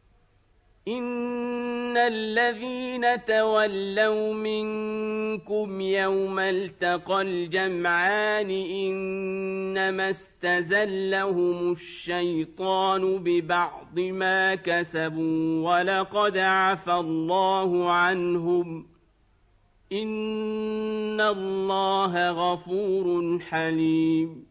إن الذين تولوا منكم يوم التقى الجمعان إنما استزلهم الشيطان ببعض ما كسبوا ولقد عفى الله عنهم إن الله غفور حليم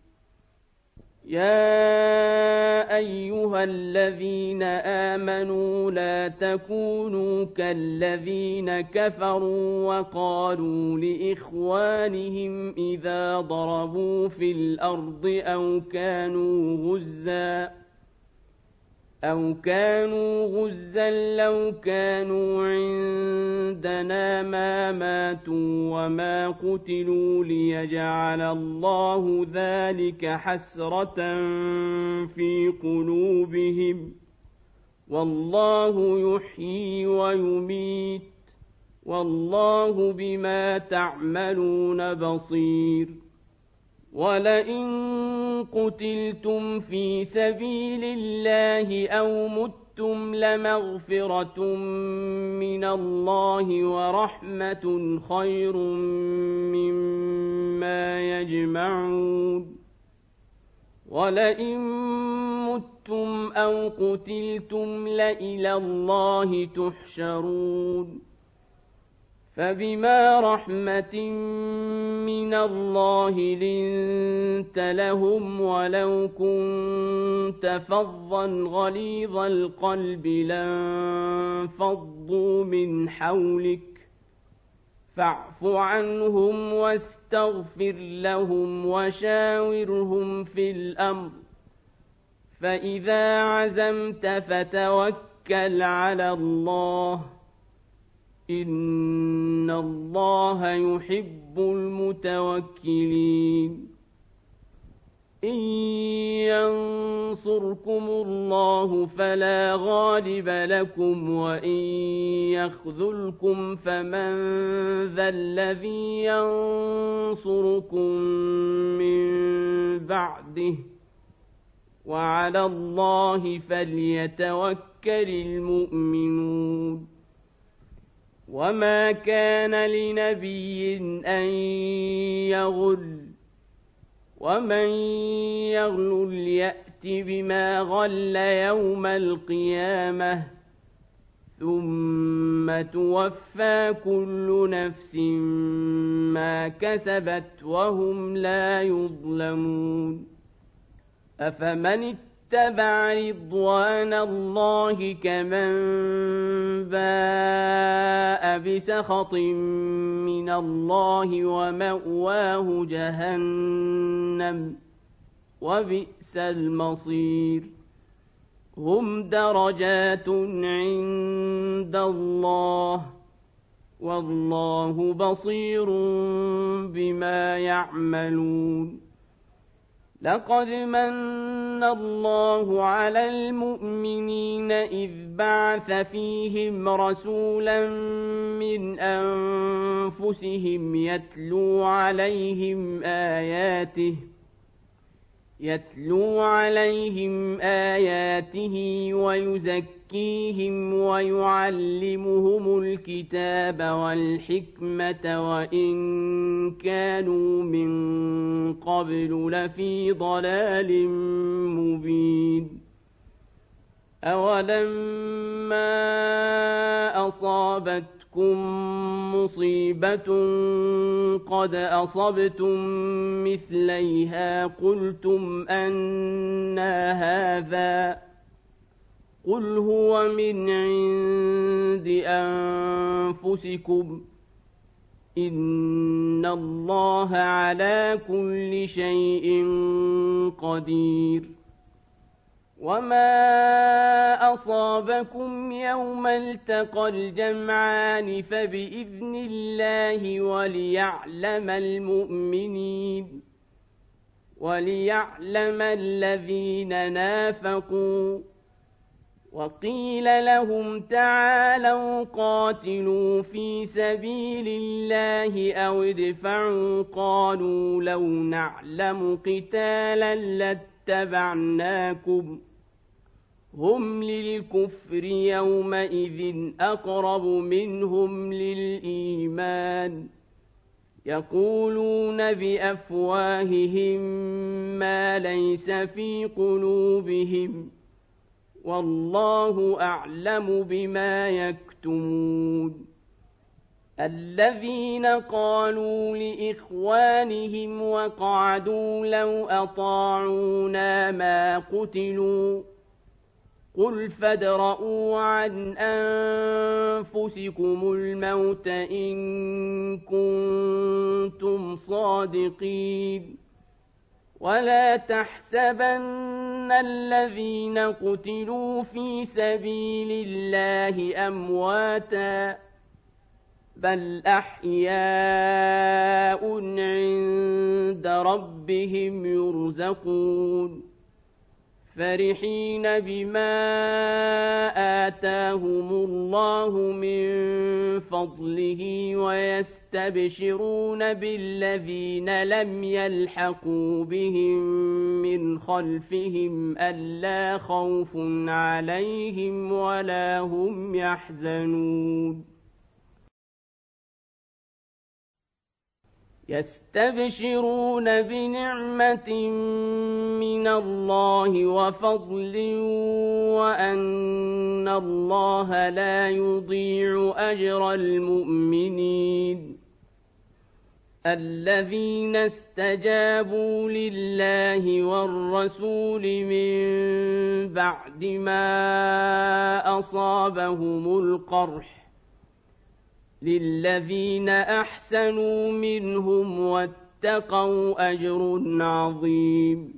يا أيها الذين آمنوا لا تكونوا كالذين كفروا وقالوا لإخوانهم إذا ضربوا في الأرض أو كانوا غزا لو كانوا عندنا ما ماتوا وما قتلوا ليجعل الله ذلك حسرة في قلوبهم والله يحيي ويميت والله بما تعملون بصير ولئن قتلتم في سبيل الله أو متم لمغفرة من الله ورحمة خير مما يجمعون ولئن متم أو قتلتم لإلى الله تحشرون فبما رحمة من الله لنت لهم ولو كنت فظا غليظ القلب لانفضوا من حولك فاعف عنهم واستغفر لهم وشاورهم في الأمر فإذا عزمت فتوكل على الله إن الله يحب المتوكلين إن ينصركم الله فلا غالب لكم وإن يخذلكم فمن ذا الذي ينصركم من بعده وعلى الله فليتوكل المؤمنون وما كان لنبي أن يغل ومن يغل يأت بما غل يوم القيامة ثم توفى كل نفس ما كسبت وهم لا يظلمون أفمن اتبع رضوان الله كمن باء بسخط من الله ومأواه جهنم وبئس المصير هم درجات عند الله والله بصير بما يعملون لقد من الله على المؤمنين إذ بعث فيهم رسولا من أنفسهم يتلو عليهم آياته ويزكيهم ويعلمهم الكتاب والحكمة وإن كانوا من قبل لفي ضلال مبين أولما أصابتكم مصيبة قد أصبتم مثليها قلتم أنى هذا قل هو من عند أنفسكم إن الله على كل شيء قدير وما أصابكم يوم التقى الجمعان فبإذن الله وليعلم الذين نافقوا وقيل لهم تعالوا قاتلوا في سبيل الله أو ادفعوا قالوا لو نعلم قتالا لاتبعناكم هم للكفر يومئذ أقرب منهم للإيمان يقولون بأفواههم ما ليس في قلوبهم والله أعلم بما يكتمون الذين قالوا لإخوانهم وقعدوا لو أطاعونا ما قتلوا قل فادرءوا عن أنفسكم الموت إن كنتم صادقين ولا تحسبن الذين قتلوا في سبيل الله أمواتا بل أحياء عند ربهم يرزقون فرحين بما آتاهم الله من فضله ويستبشرون بالذين لم يلحقوا بهم من خلفهم ألا خوف عليهم ولا هم يحزنون يستبشرون بنعمة من الله وفضل وأن الله لا يضيع أجر المؤمنين الذين استجابوا لله والرسول من بعد ما أصابهم القرح للذين أحسنوا منهم واتقوا أجر عظيم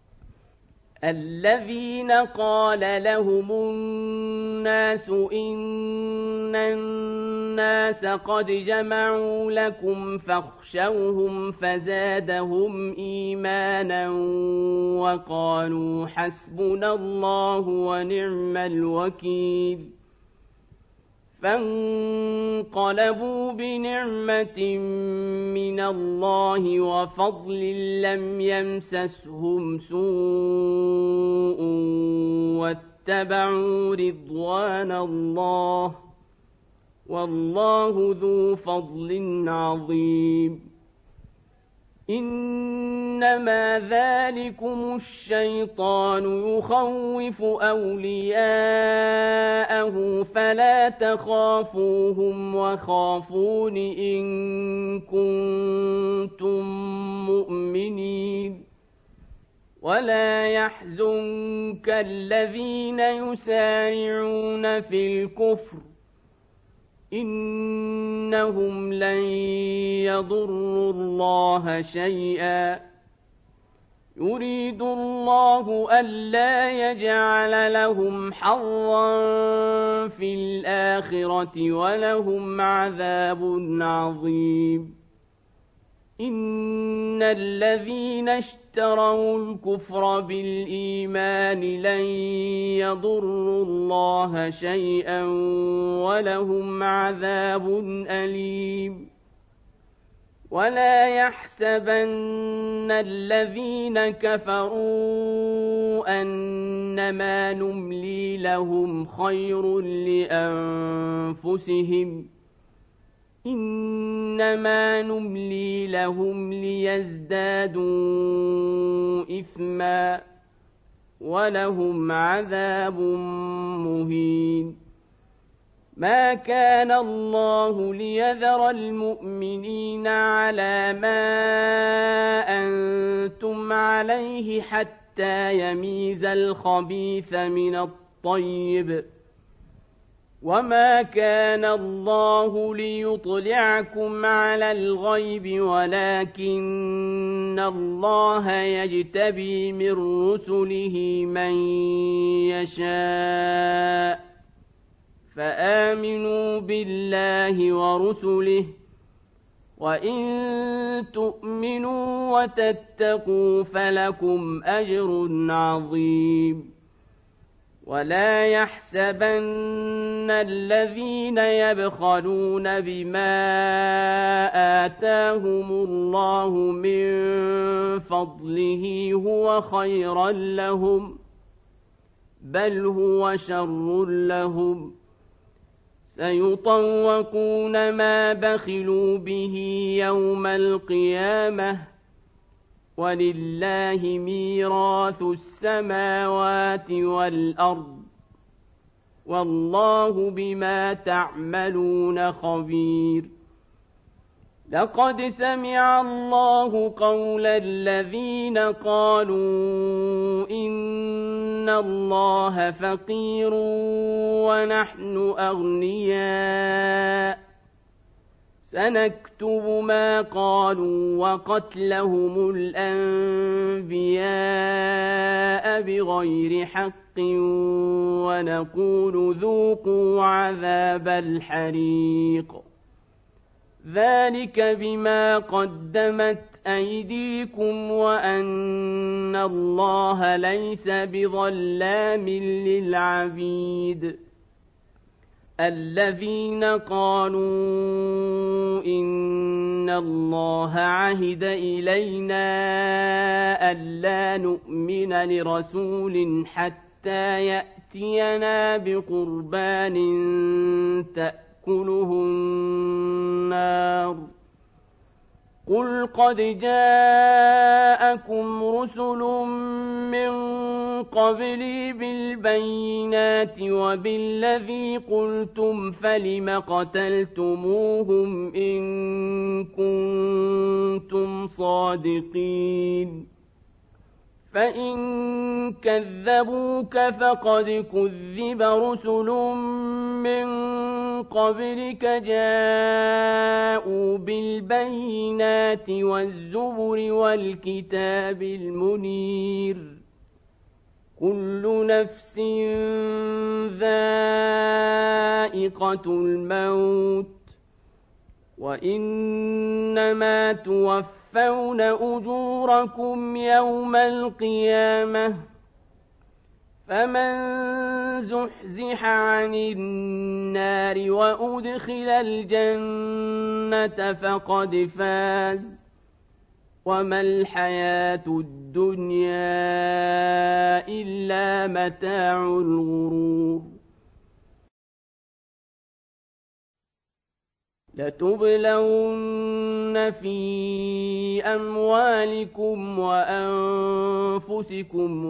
الذين قال لهم الناس إن الناس قد جمعوا لكم فاخشوهم فزادهم إيمانا وقالوا حسبنا الله ونعم الوكيل فانقلبوا بنعمة من الله وفضل لم يمسسهم سوء واتبعوا رضوان الله والله ذو فضل عظيم إنما ذلكم الشيطان يخوف أولياءه فلا تخافوهم وخافون إن كنتم مؤمنين ولا يحزنك الذين يسارعون في الكفر إنهم لن يضروا الله شيئا يريد الله ألا يجعل لهم حظا في الآخرة ولهم عذاب عظيم إن الذين اشتروا الكفر بالإيمان لن يضروا الله شيئا ولهم عذاب أليم ولا يحسبن الذين كفروا أنما نملي لهم خير لأنفسهم إنما نملي لهم ليزدادوا إثما ولهم عذاب مهين ما كان الله ليذر المؤمنين على ما أنتم عليه حتى يميز الخبيث من الطيب وما كان الله ليطلعكم على الغيب ولكن الله يجتبي من رسله من يشاء فآمنوا بالله ورسله وإن تؤمنوا وتتقوا فلكم أجر عظيم ولا يحسبن الذين يبخلون بما آتاهم الله من فضله هو خيرا لهم بل هو شر لهم سيطوقون ما بخلوا به يوم القيامة ولله ميراث السماوات والأرض والله بما تعملون خبير لقد سمع الله قول الذين قالوا إن الله فقير ونحن أغنياء سنكتب ما قالوا وقتلهم الأنبياء بغير حق ونقول ذوقوا عذاب الحريق ذلك بما قدمت أيديكم وأن الله ليس بظلام للعبيد الذين قالوا إن الله عهد إلينا ألا نؤمن لرسول حتى يأتينا بقربان تأكله النار قل قد جاءكم رسل من قبلي بالبينات وبالذي قلتم فلم قتلتموهم إن كنتم صادقين فإن كذبوك فقد كذب رسل من قبلك جاءوا بالبينات والزبر والكتاب المنير كل نفس ذائقة الموت وإنما توفون أجوركم يوم القيامة فمن زحزح عن النار وأدخل الجنة فقد فاز وما الحياة الدنيا إلا متاع الغرور لتبلون في أموالكم وأنفسكم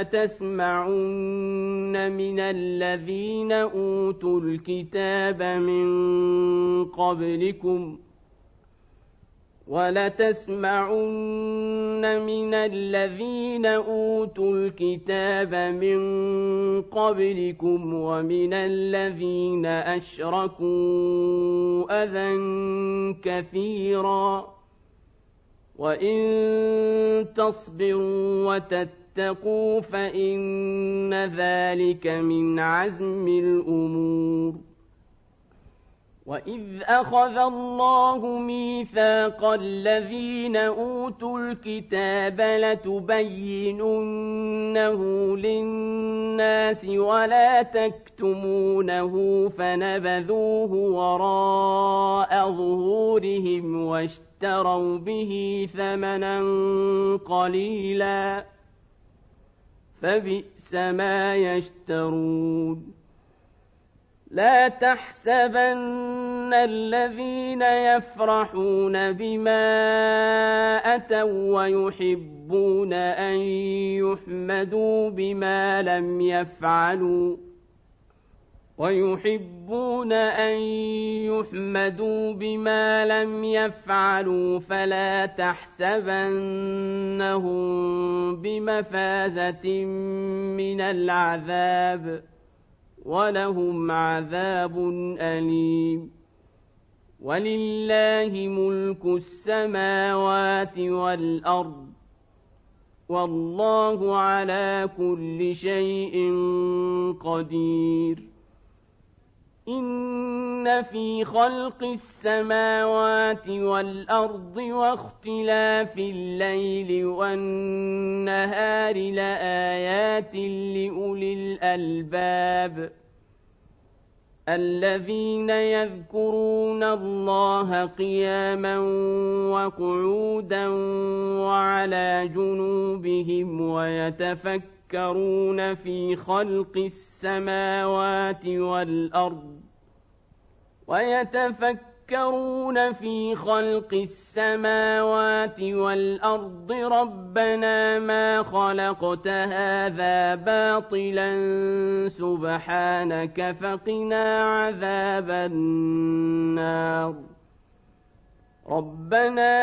ولتسمعن من الذين أوتوا الكتاب من قبلكم وَلَتَسْمَعُنَّ مِنَ الَّذِينَ أُوتُوا الْكِتَابَ مِن قَبْلِكُمْ وَمِنَ الَّذِينَ أَشْرَكُوا أَذًى كَثِيرًا وَإِن تَصْبِرُوا وَتَتَّقُوا فَإِنَّ ذَلِكَ مِنْ عَزْمِ الْأُمُورِ وَإِذْ أَخَذَ اللَّهُ مِيثَاقَ الَّذِينَ أُوتُوا الْكِتَابَ لَتُبَيِّنُنَّهُ لِلنَّاسِ وَلَا تَكْتُمُونَهُ فَنَبَذُوهُ وَرَاءَ ظُهُورِهِمْ وَاشْتَرَوْا بِهِ ثَمَنًا قَلِيلًا فَبِئْسَ مَا يَشْتَرُونَ لا تحسبن الذين يفرحون بما أتوا ويحبون أن يحمدوا بما لم يفعلوا فلا تحسبنهم بمفازة من العذاب وَلَهُمْ عَذَابٌ أَلِيمٌ وَلِلَّهِ مُلْكُ السَّمَاوَاتِ وَالْأَرْضِ وَاللَّهُ عَلَى كُلِّ شَيْءٍ قَدِيرٌ إِنَّ فِي خَلْقِ السَّمَاوَاتِ وَالْأَرْضِ وَاخْتِلَافِ اللَّيْلِ وَالنَّهَارِ لَآيَاتٍ لِأُولِي الْأَلْبَابِ الَّذِينَ يَذْكُرُونَ اللَّهَ قِيَامًا وَقُعُودًا وَعَلَى جُنُوبِهِمْ ويتفكرون في خلق السماوات والأرض ربنا ما خلقت هذا باطلا سبحانك فقنا عذاب النار ربنا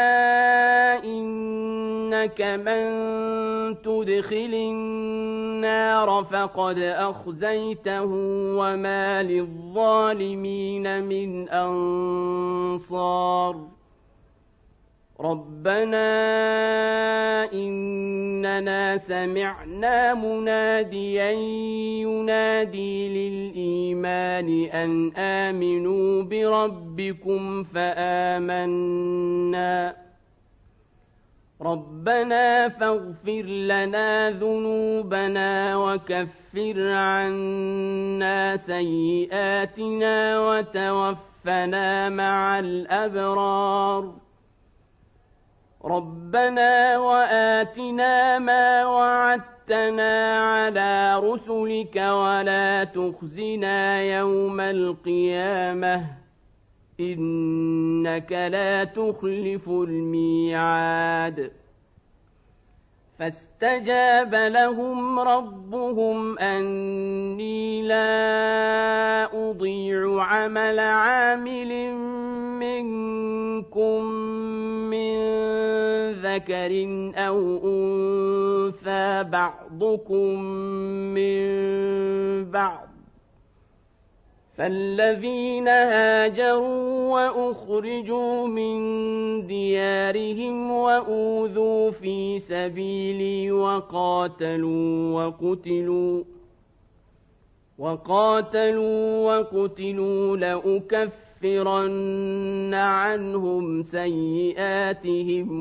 إنك من تدخل النار فقد أخزيته وما للظالمين من أنصار ربنا إننا سمعنا مناديا ينادي للإيمان أن آمنوا بربكم فآمنا ربنا فاغفر لنا ذنوبنا وكفر عنا سيئاتنا وتوفنا مع الأبرار ربنا وآتنا ما وعدتنا على رسلك ولا تخزنا يوم القيامة إنك لا تخلف الميعاد فاستجاب لهم ربهم أني لا أضيع عمل عامل منكم من ذكر أو أنثى بعضكم من بعض فالذين هاجروا وأخرجوا من ديارهم وأوذوا في سبيلي وقاتلوا لأكفرن عنهم سيئاتهم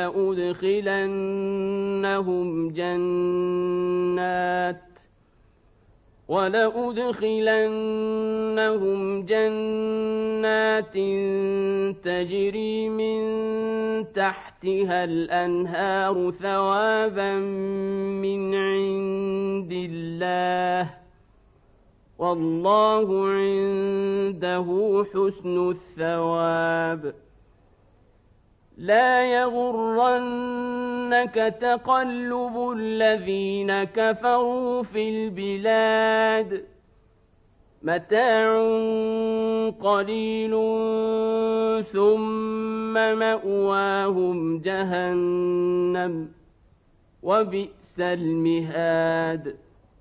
ولأدخلنهم جنات تجري من تحتها الأنهار ثوابا من عند الله والله عنده حسن الثواب لا يغرنك تقلب الذين كفروا في البلاد متاع قليل ثم مأواهم جهنم وبئس المهاد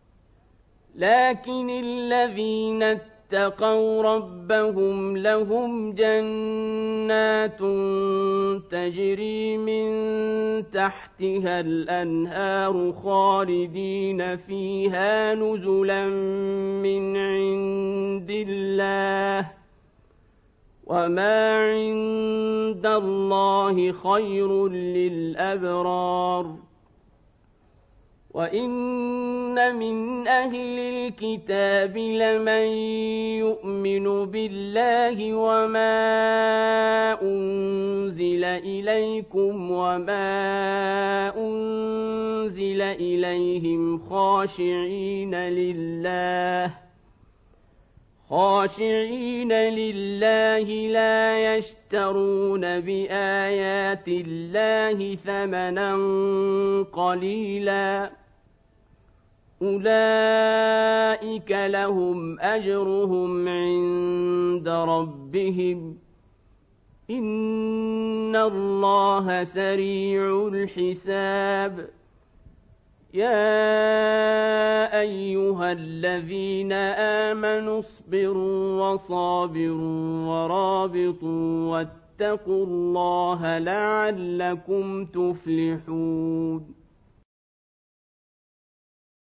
لكن الذين اتقوا ربهم لهم جنات تجري من تحتها الأنهار خالدين فيها نزلا من عند الله وما عند الله خير للأبرار وإن من أهل الكتاب لمن يؤمن بالله وما أنزل إليكم وما أنزل إليهم خاشعين لله لا يشترون بآيات الله ثمنا قليلا أولئك لهم أجرهم عند ربهم إن الله سريع الحساب يا أيها الذين آمنوا اصبروا وصابروا ورابطوا واتقوا الله لعلكم تفلحون